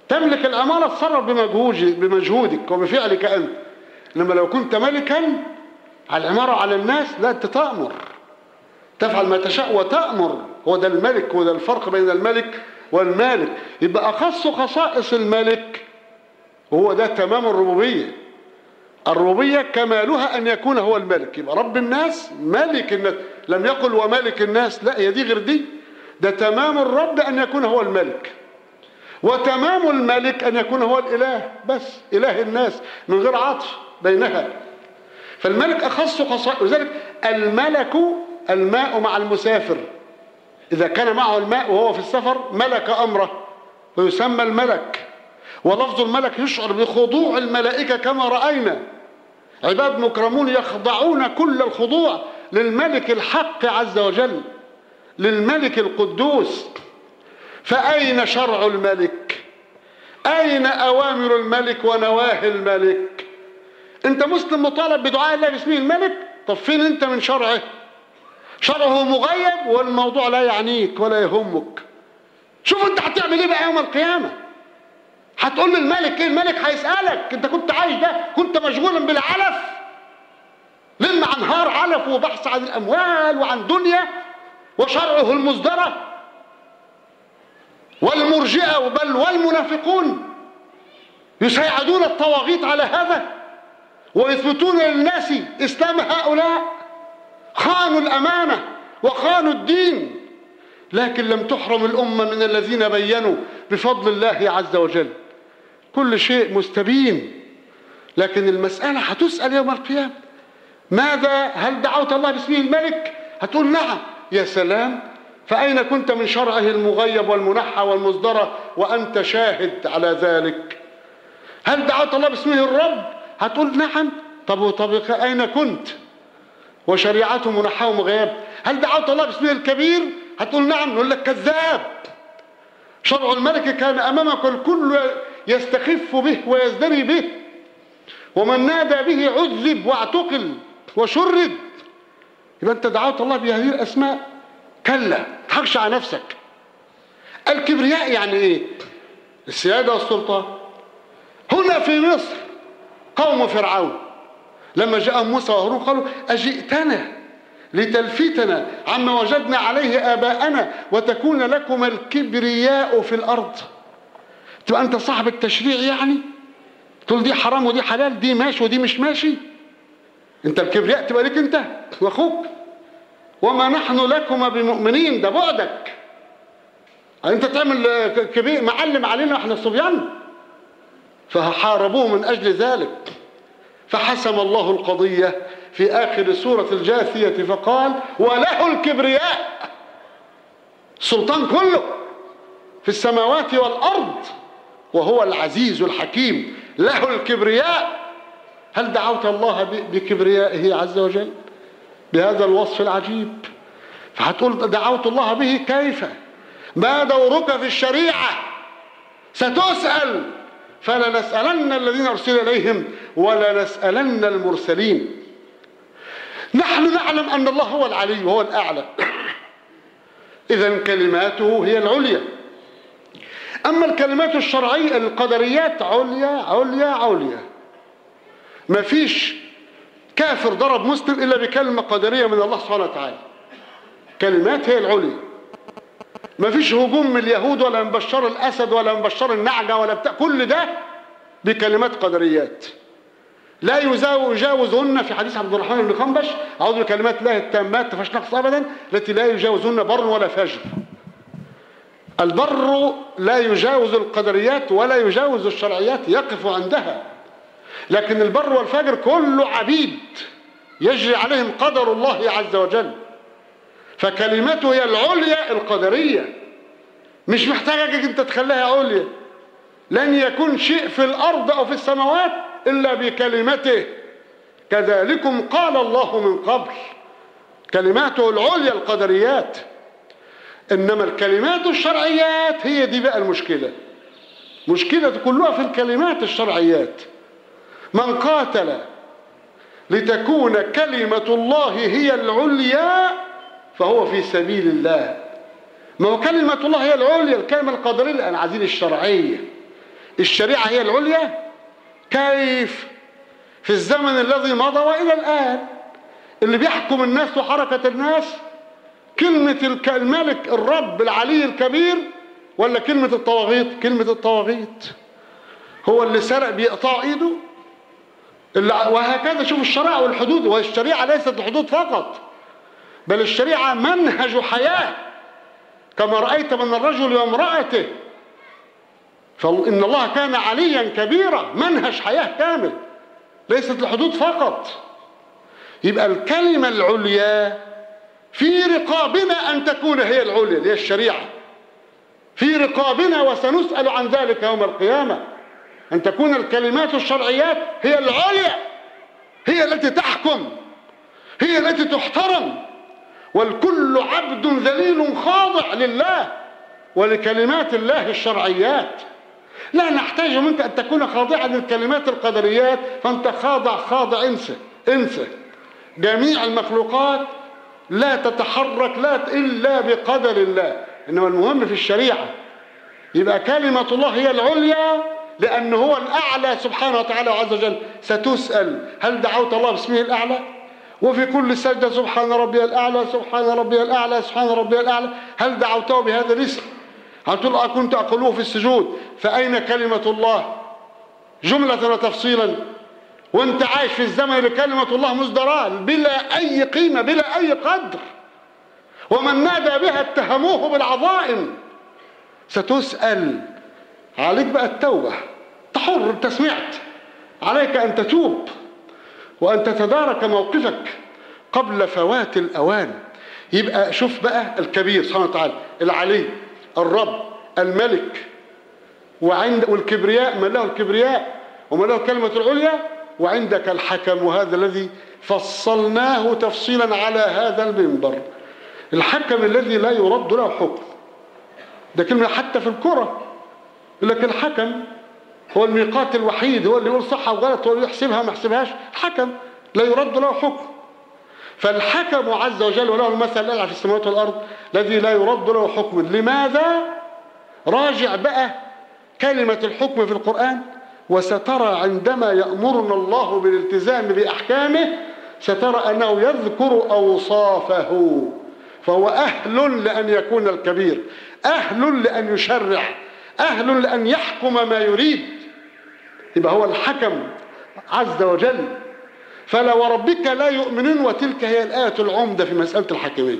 تملك العمارة تصرف بمجهودك وبفعلك أنت. إنما لو كنت ملكا على العمارة على الناس، لا، أنت تأمر، تفعل ما تشاء وتأمر. هو ده الملك، هو ده الفرق بين الملك والمالك. يبقى أخص خصائص الملك وهو ده تمام الربوبية. الربوبية كمالها أن يكون هو الملك، يبقى رب الناس ملك الناس. لم يقل وملك الناس، لا، هي دي غير دي. ده تمام الرب أن يكون هو الملك، وتمام الملك أن يكون هو الإله، بس إله الناس من غير عطف بينها. فالملك أخص خصائص. لذلك الملك الماء مع المسافر، إذا كان معه الماء وهو في السفر ملك أمره ويسمى الملك. ولفظ الملك يشعر بخضوع الملائكة كما رأينا، عباد مكرمون يخضعون كل الخضوع للملك الحق عز وجل، للملك القدوس. فأين شرع الملك؟ أين أوامر الملك ونواهي الملك؟ أنت مسلم مطالب بدعاء الله باسمه الملك، طب فين أنت من شرعه؟ شرعه مغيب والموضوع لا يعنيك ولا يهمك. شوف أنت هتعمل إيه بقى يوم القيامة. هتقول للملك إيه؟ الملك هيسألك أنت كنت عايش ده، كنت مشغولا بالعلف ليل مع نهار، علف وبحث عن الأموال وعن دنيا، وشرعه المصدرة. والمرجئة بل والمنافقون يساعدون الطواغيت على هذا ويثبتون للناس إسلام هؤلاء. خانوا الأمانة وخانوا الدين، لكن لم تحرم الأمة من الذين بينوا بفضل الله عز وجل. كل شيء مستبين، لكن المسألة هتسأل يوم القيامة ماذا؟ هل دعوت الله باسمه الملك؟ هتقول نعم. يا سلام، فأين كنت من شرعه المغيب والمنحى والمصدرة وأنت شاهد على ذلك؟ هل دعوت الله باسمه الرب؟ هتقول نعم. طب طب أين كنت وشريعته منحى ومغيب؟ هل دعوت الله باسمه الكبير؟ هتقول نعم. نقول لك كذاب. شرع الملك كان أمامك الكل يستخف به ويزدري به، ومن نادى به عذب واعتقل وشرد. يبقى أنت دعوت الله بهذه الأسماء؟ كلا، تحقش على نفسك. الكبرياء يعني إيه؟ السيادة والسلطة. هنا في مصر قوم فرعون لما جاء موسى وهارون قالوا أجئتنا لتلفتنا عما وجدنا عليه آباءنا وتكون لكم الكبرياء في الأرض. تبقى أنت صاحب التشريع يعني؟ تقول دي حرام ودي حلال، دي ماشي ودي مش ماشي. أنت الكبرياء تبقى لك أنت وأخوك. وما نحن لكم بمؤمنين، ده بعدك. أنت تعمل كبير معلم علينا احنا الصبيان. فحاربوه من أجل ذلك، فحسم الله القضية في آخر سورة الجاثية فقال وله الكبرياء، السلطان كله في السماوات والأرض وهو العزيز الحكيم، له الكبرياء. هل دعوت الله بكبريائه عز وجل بهذا الوصف العجيب؟ فهتقول دعوت الله به كيف؟ ما دورك في الشريعة؟ ستسأل، فلنسألن الذين أرسل إليهم ولنسألن المرسلين. نحن نعلم أن الله هو العلي وهو الأعلى، إذن كلماته هي العليا. أما الكلمات الشرعية القدريات عليا عليا عليا. ما فيش كافر ضرب مسلم إلا بكلمة قدرية من الله سبحانه وتعالى. كلمات هي العليا. ما فيش هجوم من اليهود ولا من بشار الأسد ولا من بشار النعجة ولا بتاع، كل ده بكلمات قدريات لا يجاوزهن. في حديث عبد الرحمن بن خنبش أعوذ بكلمات الله التامات تفش نقص أبدا التي لا يجاوزهن بر ولا فجر. البر لا يجاوز القدريات ولا يجاوز الشرعيات، يقف عندها. لكن البر والفجر كله عبيد يجري عليهم قدر الله عز وجل. فكلمته هي العليا القدرية، مش محتاجك انت تخليها عليا. لن يكون شيء في الأرض أو في السماوات إلا بكلمته، كذلكم قال الله من قبل. كلماته العليا القدريات. إنما الكلمات الشرعيات هي دي بقى المشكلة. مشكلة كلها في الكلمات الشرعيات. من قاتل لتكون كلمة الله هي العليا فهو في سبيل الله. ما هو كلمة الله هي العليا، الكلمة القدرية. أنا عايزين الشرعية. الشريعة هي العليا؟ كيف في الزمن الذي مضى وإلى الآن اللي بيحكم الناس وحركة الناس كلمة الملك الرب العلي الكبير ولا كلمة الطواغيت؟ كلمة الطواغيت. هو اللي سرق بيقطع ايده. وهكذا شوف الشرائع والحدود. والشريعة ليست الحدود فقط، بل الشريعة منهج حياة، كما رأيت من الرجل وامرأته. فإن الله كان عليا كبيرا، منهج حياة كامل، ليست الحدود فقط. يبقى الكلمة العليا في رقابنا أن تكون هي العليا، هي الشريعة في رقابنا، وسنسأل عن ذلك يوم القيامة. أن تكون الكلمات الشرعيات هي العليا، هي التي تحكم، هي التي تحترم. والكل عبد ذليل خاضع لله ولكلمات الله الشرعيات. لا نحتاج منك أن تكون خاضعا للكلمات القدريات، فأنت خاضع خاضع. انسى انسى جميع المخلوقات لا تتحرك لا إلا بقدر الله، إنما المهم في الشريعة. يبقى كلمة الله هي العليا لأنه هو الأعلى سبحانه وتعالى وعز وجل. ستسأل هل دعوت الله باسمه الأعلى؟ وفي كل سجدة سبحان ربي الأعلى سبحان ربي الأعلى سبحان ربي الأعلى. هل دعوته بهذا الاسم؟ هل تقول أه كنت أقوله في السجود؟ فأين كلمة الله جملة وتفصيلا وانت عايش في الزمن اللي كلمة الله مزدراء بلا أي قيمة بلا أي قدر، ومن نادى بها اتهموه بالعظائم. ستسأل. عليك بقى التوبة، تحر، انت سمعت، عليك أن تتوب وأن تتدارك موقفك قبل فوات الأوان. يبقى شوف بقى الكبير سبحانه وتعالى، العلي، الرب، الملك، وعند والكبرياء، من له الكبرياء ومن له الكلمة العليا، وعندك الحكم، وهذا الذي فصلناه تفصيلا على هذا المنبر. الحكم الذي لا يرد له حكم، ده كلمة حتى في الكرة يقول لك الحكم هو الميقات الوحيد، هو اللي يقول صح وغلط، هو اللي يحسبها ما يحسبهاش. حكم لا يرد له حكم. فالحكم عز وجل وله المثل الأعلى في السماوات والأرض الذي لا يرد له حكم. لماذا؟ راجع بقى كلمة الحكم في القرآن، وسترى عندما يأمرنا الله بالالتزام بأحكامه سترى أنه يذكر أوصافه. فهو أهل لأن يكون الكبير، أهل لأن يشرع، أهل لأن يحكم ما يريد. يبقى هو الحكم عز وجل. فلا وربك لا يؤمنون، وتلك هي الآية العمدة في مسألة الحاكمية.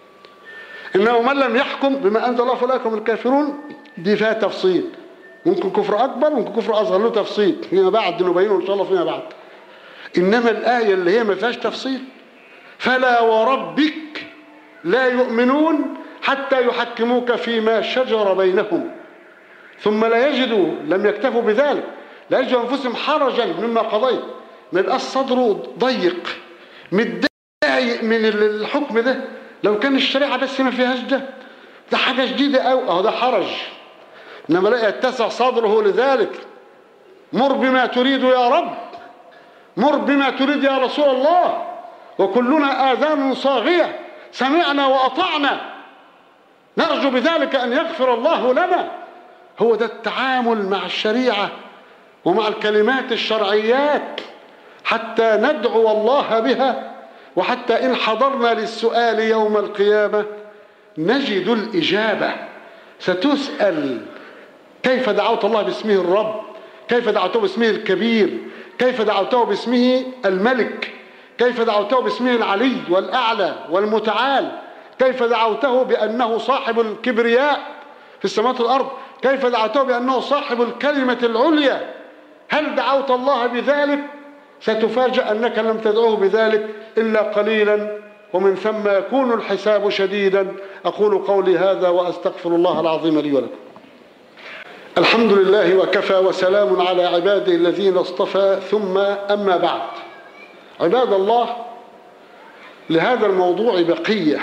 إنه من لم يحكم بما أنزل الله فأولئك هم الكافرون، دي فيها تفصيل، ممكن كفر أكبر ممكن كفر أصغر، له تفصيل فيما بعد نبينه إن شاء الله فيما بعد. إنما الآية اللي هي ما فيهاش تفصيل، فلا وربك لا يؤمنون حتى يحكموك فيما شجر بينهم ثم لا يجدوا، لم يكتفوا بذلك، لا يجدوا أنفسهم حرجا مما قضيت، ما يبقاش صدره ضيق متضايق من الحكم ده. لو كان الشريعة بس ما فيهاش ده، ده حاجة جديدة أو أهو ده حرج. إنما لا يتسع صدره لذلك. مر بما تريد يا رب، مر بما تريد يا رسول الله، وكلنا آذان صاغية سمعنا وأطعنا، نرجو بذلك أن يغفر الله لنا. هو ده التعامل مع الشريعة ومع الكلمات الشرعيات حتى ندعو الله بها، وحتى إن حضرنا للسؤال يوم القيامة نجد الإجابة. ستسأل كيف دعوت الله باسمه الرب، كيف دعوته باسمه الكبير، كيف دعوته باسمه الملك، كيف دعوته باسمه العلي والأعلى والمتعال، كيف دعوته بأنه صاحب الكبرياء في السماوات والأرض، كيف دعوته بأنه صاحب الكلمة العليا. هل دعوت الله بذلك؟ ستفاجأ أنك لم تدعوه بذلك إلا قليلا، ومن ثم يكون الحساب شديدا. أقول قولي هذا وأستغفر الله العظيم لي ولكم. الحمد لله وكفى، وسلام على عباده الذين اصطفى، ثم أما بعد. عباد الله، لهذا الموضوع بقية،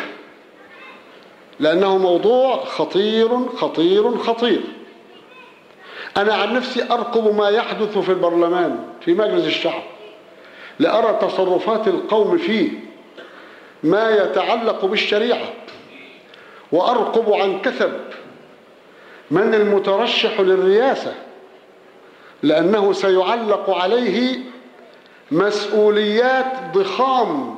لأنه موضوع خطير خطير خطير. أنا عن نفسي أرقب ما يحدث في البرلمان في مجلس الشعب لأرى تصرفات القوم فيه ما يتعلق بالشريعة، وأرقب عن كثب من المترشح للرئاسة لأنه سيعلق عليه مسؤوليات ضخام،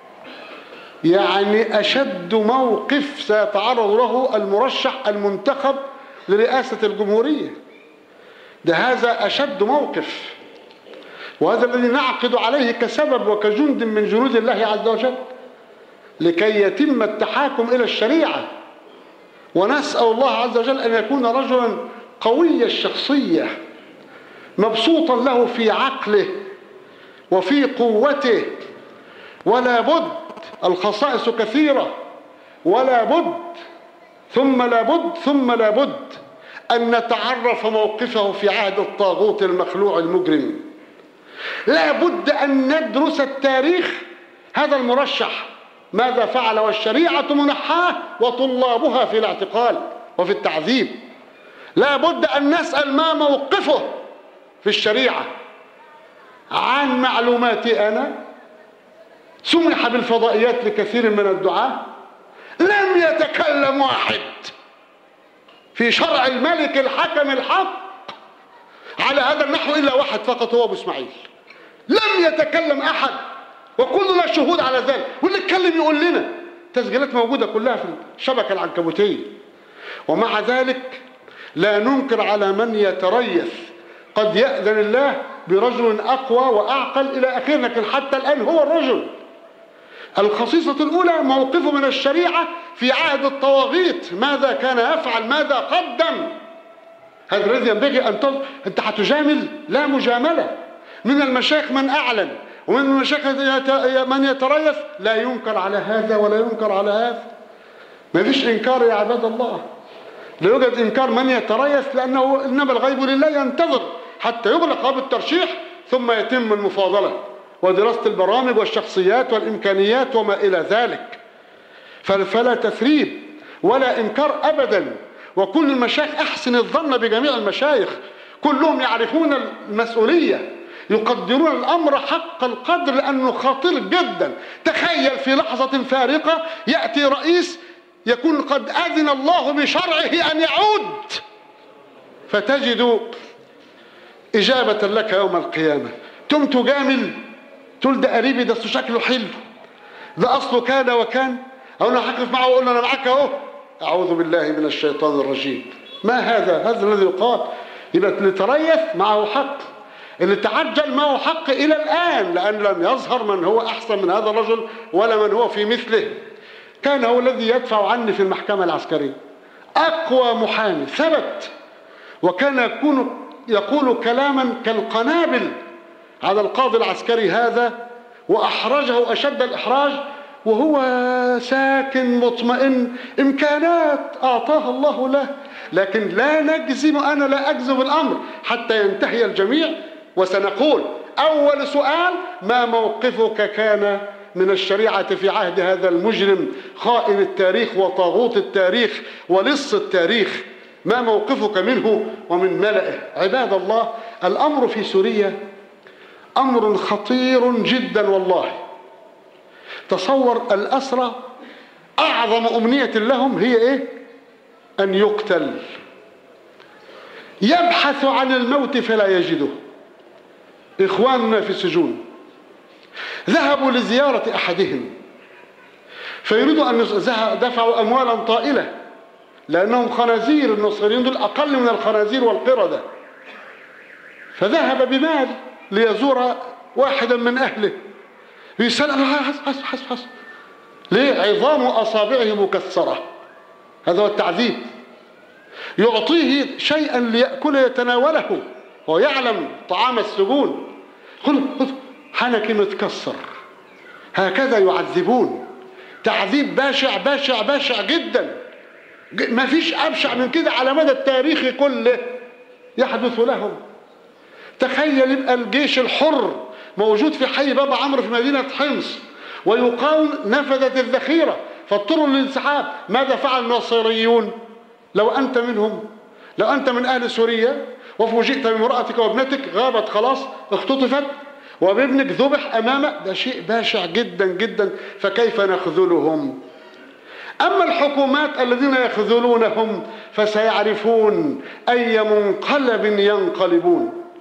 يعني أشد موقف سيتعرض له المرشح المنتخب لرئاسة الجمهورية. ده هذا أشد موقف، وهذا الذي نعقد عليه كسبب وكجند من جنود الله عز وجل لكي يتم التحاكم إلى الشريعة. ونسأل الله عز وجل أن يكون رجلا قوي الشخصية مبسوطا له في عقله وفي قوته. ولا بد، الخصائص كثيرة، ولا بد ثم لا بد ثم لا بد أن نتعرف موقفه في عهد الطاغوت المخلوع المجرم. لا بد أن ندرس التاريخ. هذا المرشح ماذا فعل والشريعة منحاه وطلابها في الاعتقال وفي التعذيب؟ لا بد أن نسأل ما موقفه في الشريعة. عن معلوماتي أنا سمح بالفضائيات لكثير من الدعاة، لم يتكلم واحد في شرع الملك الحكم الحق على هذا النحو إلا واحد فقط، هو أبو إسماعيل. لم يتكلم أحد، وكلنا شهود على ذلك. واللي اتكلم يقول لنا، تسجيلات موجودة كلها في الشبكة العنكبوتية. ومع ذلك لا ننكر على من يتريث، قد يأذن الله برجل أقوى وأعقل إلى آخره، لكن حتى الآن هو الرجل. الخصيصة الأولى موقفه من الشريعة في عهد الطواغيت، ماذا كان يفعل، ماذا قدم. هذا الذي ينبغي أن تل... أنت هتجامل؟ لا مجاملة. من المشايخ من أعلن، ومن المشايخ من يتريث، لا ينكر على هذا ولا ينكر على هذا. ما فيش إنكار يا عباد الله، لا يوجد إنكار من يتريث، لأنه إنما الغيب لله ينتظر حتى يغلق باب الترشيح ثم يتم المفاضلة ودراسة البرامج والشخصيات والإمكانيات وما إلى ذلك. فلا تثريب ولا إنكار أبدا. وكل المشايخ أحسن الظن بجميع المشايخ، كلهم يعرفون المسؤولية، يقدرون الأمر حق القدر، لأنه خطير جدا. تخيل في لحظة فارقة يأتي رئيس يكون قد أذن الله بشرعه أن يعود، فتجد إجابة لك يوم القيامة. تم تجامل، تقول ده قريبي، ده شكله حلو، ده أصله كان وكان، أو أنا هحقف معه وأقول له أنا معاك أهو. أعوذ بالله من الشيطان الرجيم. ما هذا؟ هذا الذي يقال. يبقى اللي تريث معه حق، اللي تعجل معه حق إلى الآن، لأن لم يظهر من هو أحسن من هذا الرجل ولا من هو في مثله. كان هو الذي يدفع عني في المحكمة العسكرية، أقوى محامي ثبت، وكان يكون يقول كلاما كالقنابل على القاضي العسكري هذا، وأحرجه أشد الإحراج، وهو ساكن مطمئن، إمكانات أعطاها الله له. لكن لا نجزم، أنا لا أجزم الأمر حتى ينتهي الجميع. وسنقول أول سؤال: ما موقفك كان من الشريعة في عهد هذا المجرم خائن التاريخ وطاغوت التاريخ ولص التاريخ؟ ما موقفك منه ومن ملئه؟ عباد الله، الأمر في سوريا أمر خطير جدا والله. تصور الأسرى أعظم أمنية لهم هي إيه؟ أن يقتل. يبحث عن الموت فلا يجده. إخواننا في السجون ذهبوا لزيارة أحدهم، فيريدوا أن دفعوا أموالا طائلة، لأنهم خنازير، النصيريين دول أقل من الخنازير والقردة. فذهب بمال ليزور واحدا من أهله، يسأل: حس حس حس حس ليه؟ عظام أصابعه مكسرة، هذا هو التعذيب. يعطيه شيئا ليأكل يتناوله، هو يعلم طعام السجون. خذ خذ، حنكي متكسر. هكذا يعذبون، تعذيب باشع باشع باشع جدا. ما فيش أبشع من كده على مدى التاريخ كله يحدث لهم. تخيل يبقى الجيش الحر موجود في حي بابا عمرو في مدينة حمص ويقاوم، نفذت الذخيرة فاضطروا للانسحاب. ماذا فعل النصيريون؟ لو أنت منهم، لو أنت من أهل سوريا وفوجئت بامرأتك وابنتك غابت خلاص، اختطفت، وبابنك ذبح أمامك، ده شيء باشع جدا جدا. فكيف نخذلهم؟ أما الحكومات الذين يخذلونهم فسيعرفون أي منقلب ينقلبون.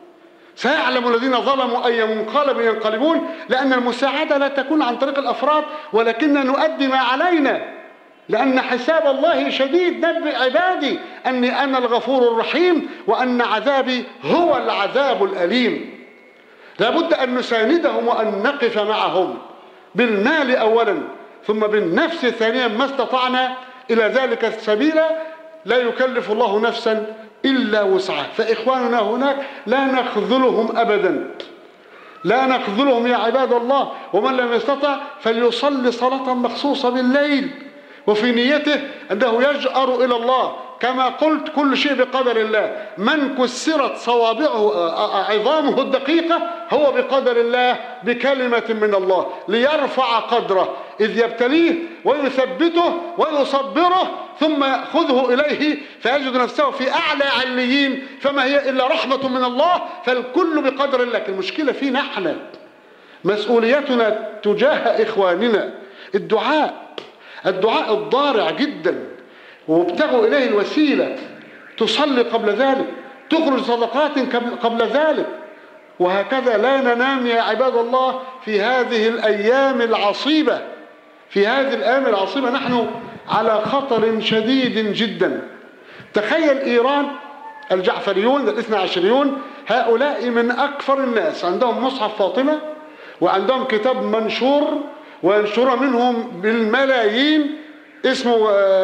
سيعلم الذين ظلموا أي منقلب ينقلبون، لأن المساعدة لا تكون عن طريق الأفراد، ولكننا نؤدي ما علينا، لأن حساب الله شديد. نبئ عبادي أني أنا الغفور الرحيم وأن عذابي هو العذاب الأليم. لابد أن نساندهم وأن نقف معهم بالمال أولا، ثم بالنفس ثانيا ما استطعنا إلى ذلك السبيل. لا يكلف الله نفسا إلا وسعها. فإخواننا هناك لا نخذلهم أبدا، لا نخذلهم يا عباد الله. ومن لم يستطع فليصلي صلاة مخصوصة بالليل وفي نيته أنه يجأر إلى الله. كما قلت كل شيء بقدر الله. من كسرت صوابعه عظامه الدقيقة هو بقدر الله بكلمة من الله ليرفع قدره، إذ يبتليه ويثبته ويصبره ثم يأخذه إليه فيجد نفسه في أعلى عليين. فما هي إلا رحمة من الله، فالكل بقدر الله. المشكلة فينا احنا، مسؤوليتنا تجاه إخواننا الدعاء، الدعاء الضارع جدا، وابتغوا إليه الوسيلة. تصلي قبل ذلك، تخرج صدقات قبل ذلك، وهكذا لا ننام يا عباد الله في هذه الأيام العصيبة. في هذه الأيام العصيبة نحن على خطر شديد جدا. تخيل إيران الجعفريون الاثنى عشريون، هؤلاء من أكثر الناس، عندهم مصحف فاطمة وعندهم كتاب منشور وينشر منهم بالملايين اسمه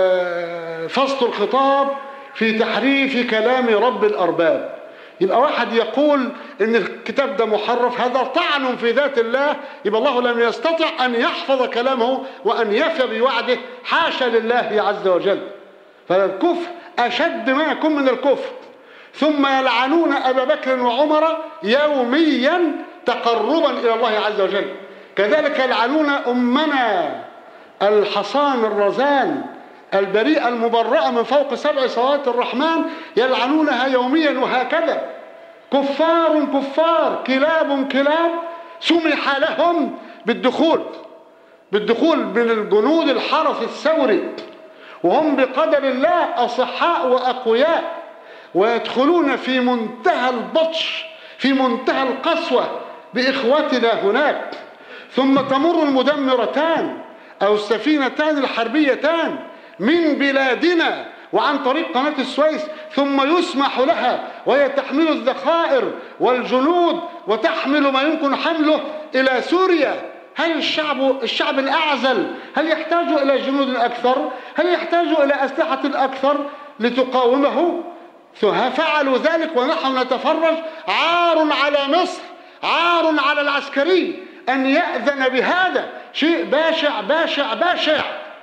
فصل الخطاب في تحريف كلام رب الأرباب. يبقى واحد يقول ان الكتاب ده محرف، هذا طعن في ذات الله. يبقى الله لم يستطع ان يحفظ كلامه وان يفي بوعده، حاشا لله عز وجل. فالكفر اشد ما يكون من الكفر. ثم يلعنون ابا بكر وعمر يوميا تقربا الى الله عز وجل. كذلك يلعنون امنا الحصان الرزان البريئة المبرأة من فوق سبع سماوات الرحمن، يلعنونها يوميا. وهكذا كفار كفار كلاب كلاب سمح لهم بالدخول بالدخول من الجنود الحرس الثوري، وهم بقدر الله أصحاء وأقوياء، ويدخلون في منتهى البطش في منتهى القسوة بإخوتنا هناك. ثم تمر المدمرتان أو السفينتان الحربيتان من بلادنا وعن طريق قناة السويس، ثم يسمح لها وهي تحمل الذخائر والجنود وتحمل ما يمكن حمله إلى سوريا. هل الشعب الشعب الأعزل هل يحتاج إلى جنود أكثر؟ هل يحتاج إلى أسلحة أكثر لتقاومه؟ ففعلوا ذلك ونحن نتفرج. عار على مصر، عار على العسكري أن يأذن بهذا. شيء باشع باشع باشع.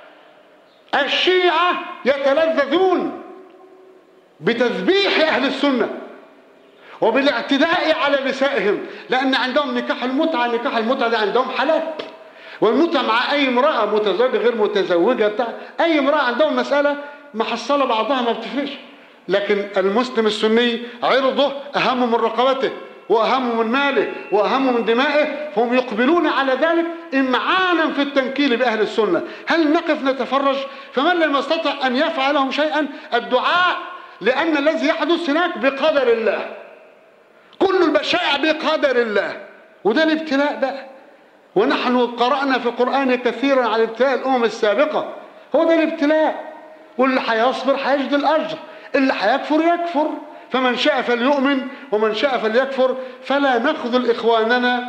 الشيعة يتلذذون بتذبيح أهل السنة وبالاعتداء على نسائهم، لأن عندهم نكاح المتعة. نكاح المتعة ده عندهم حلال، والمتعة مع أي امرأة متزوجة غير متزوجة بتاع أي امرأة عندهم مسألة محصلة بعضها ما بتفرقش. لكن المسلم السني عرضه أهم من رقبته وأهم من ماله وأهم من دمائه، فهم يقبلون على ذلك إمعانا في التنكيل بأهل السنة. هل نقف نتفرج؟ فمن لم يستطع أن يفعل لهم شيئا الدعاء، لأن الذي يحدث هناك بقدر الله. كل البشائع بقدر الله، وده الابتلاء بقى. ونحن قرأنا في القرآن كثيرا على ابتلاء الأمم السابقة. هو ده الابتلاء، واللي هيصبر هيجد الأجر، اللي هيكفر يكفر. فمن شاء فليؤمن ومن شاء فليكفر. فلا نخذل إخواننا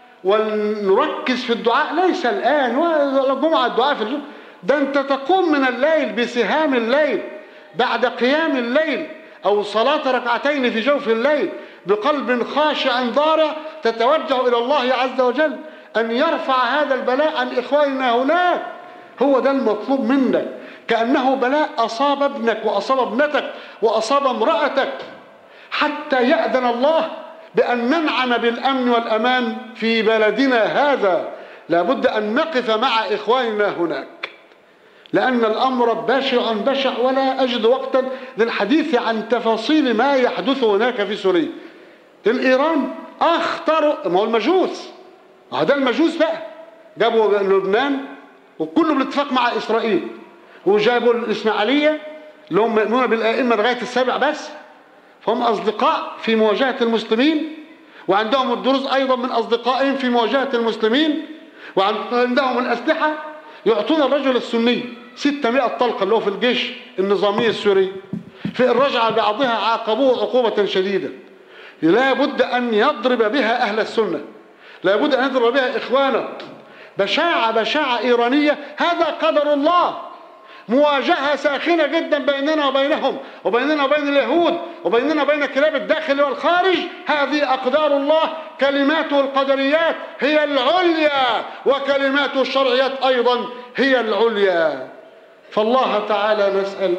ونركز في الدعاء. ليس الآن والجمعة الدعاء في الجمعة، ده أنت تقوم من الليل بسهام الليل بعد قيام الليل، أو صلاة ركعتين في جوف الليل بقلب خاشع ضارع، تتوجه إلى الله عز وجل أن يرفع هذا البلاء عن إخواننا هناك. هو ده المطلوب منك، كأنه بلاء أصاب ابنك وأصاب ابنتك وأصاب امرأتك، حتى يأذن الله بأن ننعم بالأمن والأمان في بلدنا هذا. لابد أن نقف مع إخواننا هناك، لأن الأمر بشع بشع، ولا أجد وقتا للحديث عن تفاصيل ما يحدث هناك في سوريا. الإيران أخطر، ما هو المجوس، هذا المجوس بقى جابوا لبنان وكله بالاتفاق مع إسرائيل، وجابوا الإسماعيلية اللي هم مؤمنون بالأئمة لغاية السابع بس، فهم أصدقاء في مواجهة المسلمين. وعندهم الدروز أيضا من أصدقائهم في مواجهة المسلمين، وعندهم الأسلحة. يعطون الرجل السني ستمائة طلقة اللي هو في الجيش النظامي السوري، في الرجعة بعضها عاقبوه عقوبة شديدة. لا بد أن يضرب بها أهل السنة، لا بد أن يضرب بها إخوانه. بشاعة بشاعة إيرانية، هذا قدر الله. مواجهة ساخنة جدا بيننا وبينهم، وبيننا وبين اليهود، وبيننا وبين كلاب الداخل والخارج. هذه أقدار الله، كلماته القدريات هي العليا، وكلماته الشرعيات أيضا هي العليا. فالله تعالى نسأل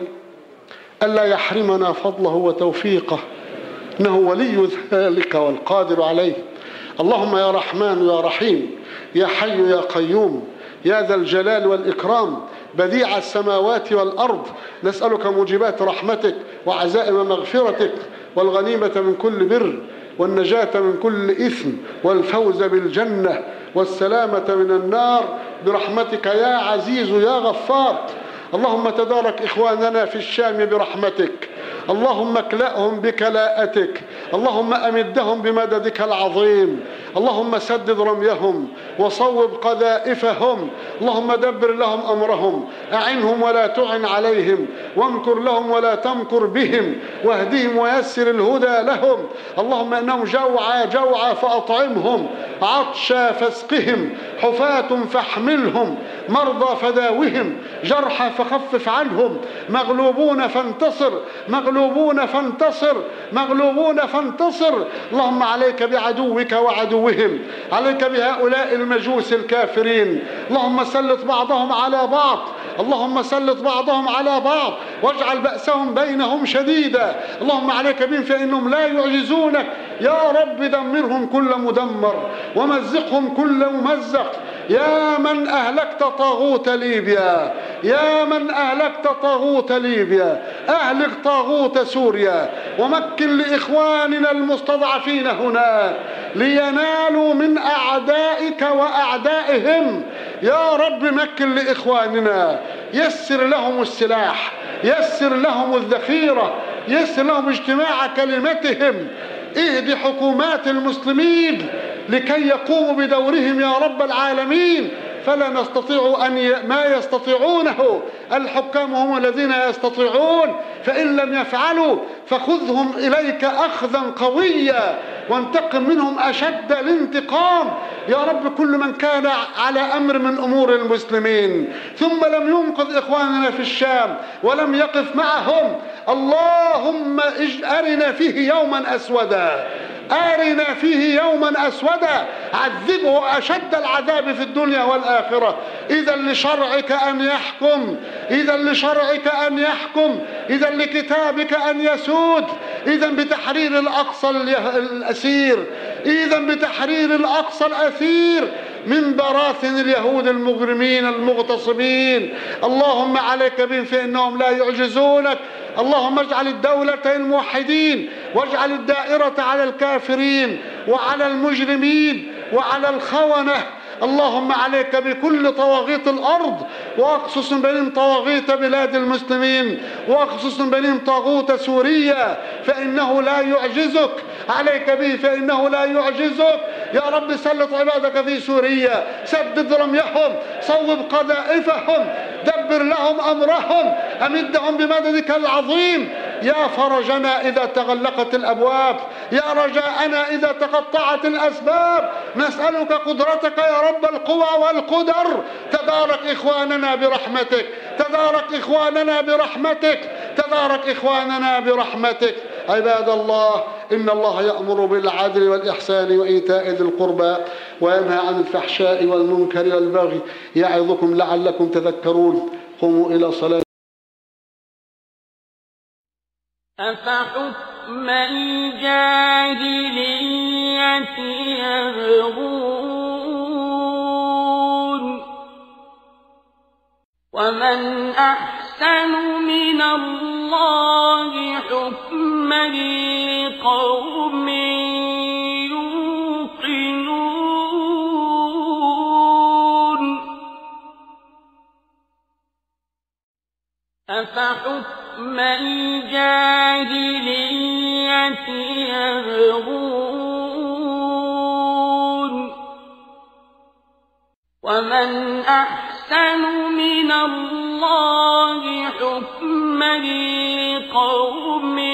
ألا يحرمنا فضله وتوفيقه، إنه ولي ذلك والقادر عليه. اللهم يا رحمن يا رحيم، يا حي يا قيوم، يا ذا الجلال والإكرام، بديع السماوات والأرض، نسألك موجبات رحمتك وعزائم مغفرتك، والغنيمة من كل بر، والنجاة من كل إثم، والفوز بالجنة، والسلامة من النار، برحمتك يا عزيز يا غفار. اللهم تدارك إخواننا في الشام برحمتك، اللهم اكلأهم بكلاءتك، اللهم أمدهم بمددك العظيم، اللهم سدد رميهم وصوب قذائفهم، اللهم دبر لهم أمرهم، أعنهم ولا تعن عليهم، وامكر لهم ولا تمكر بهم، واهدهم ويسر الهدى لهم. اللهم إنهم جوعى جوعى فأطعمهم، عطشى فاسقهم، حفاة فاحملهم، مرضى فداوهم، جرحى فخفف عنهم، مغلوبون فانتصر، مغلوبون فانتصر، مغلوبون فانتصر. اللهم عليك بعدوك وعدوهم، عليك بهؤلاء المجوس الكافرين. اللهم سلط بعضهم على بعض، اللهم سلط بعضهم على بعض، واجعل بأسهم بينهم شديدا. اللهم عليك بهم فإنهم لا يعجزونك. يا رب دمرهم كل مدمر، ومزقهم كل ممزق. يا من أهلكت طاغوت ليبيا، يا من أهلكت طاغوت ليبيا، أهلك طاغوت سوريا، ومكن لإخواننا المستضعفين هناك لينالوا من أعدائك وأعدائهم. يا رب مكن لإخواننا، يسر لهم السلاح، يسر لهم الذخيرة، يسر لهم اجتماع كلمتهم. اهد حكومات المسلمين لكي يقوموا بدورهم يا رب العالمين، فلا نستطيع أن ي... ما يستطيعونه. الحكام هم الذين يستطيعون، فإن لم يفعلوا فخذهم إليك أخذا قويا، وانتقم منهم أشد الانتقام. يا رب كل من كان على أمر من أمور المسلمين ثم لم ينقذ إخواننا في الشام ولم يقف معهم، اللهم أرنا فيه يوما أسودا، أرنا فيه يوما أسودا، عذبه أشد العذاب في الدنيا والآخرة. إذا لشرعك أن يحكم، إذا لشرعك أن يحكم، إذا لكتابك أن يسود، إذا بتحرير الأقصى الأسير، إذا بتحرير الأقصى الأثير من براثن اليهود المجرمين المغتصبين. اللهم عليك بهم فإنهم لا يعجزونك. اللهم اجعل الدولة الموحدين، واجعل الدائرة على الكافرين وعلى المجرمين وعلى الخونة. اللهم عليك بكل طواغيت الأرض، واخصص بينهم طواغيت بلاد المسلمين، واخصص بينهم طاغوت سوريا فإنه لا يعجزك، عليك به فإنه لا يعجزك. يا رب سلط عبادك في سوريا، سدد رميهم، صوب قذائفهم، دبر لهم أمرهم، أمدهم بمددك العظيم. يا فرجنا إذا تغلقت الأبواب، يا رجاءنا إذا تقطعت الأسباب، نسألك قدرتك يا رب القوى والقدر. تدارك إخواننا برحمتك، تدارك إخواننا برحمتك، تدارك إخواننا برحمتك. عباد الله، إن الله يأمر بالعدل والإحسان وإيتاء ذي القربى، وينهى عن الفحشاء والمنكر والبغي، يعظكم لعلكم تذكرون. قوموا إلى صلاة. أفحكم الجاهلية يبغون، ومن أحسن من الله حكما لقوم يوقنون. أفحكم الجاهلية يبغون ومن أحسن من الله حكما لقوم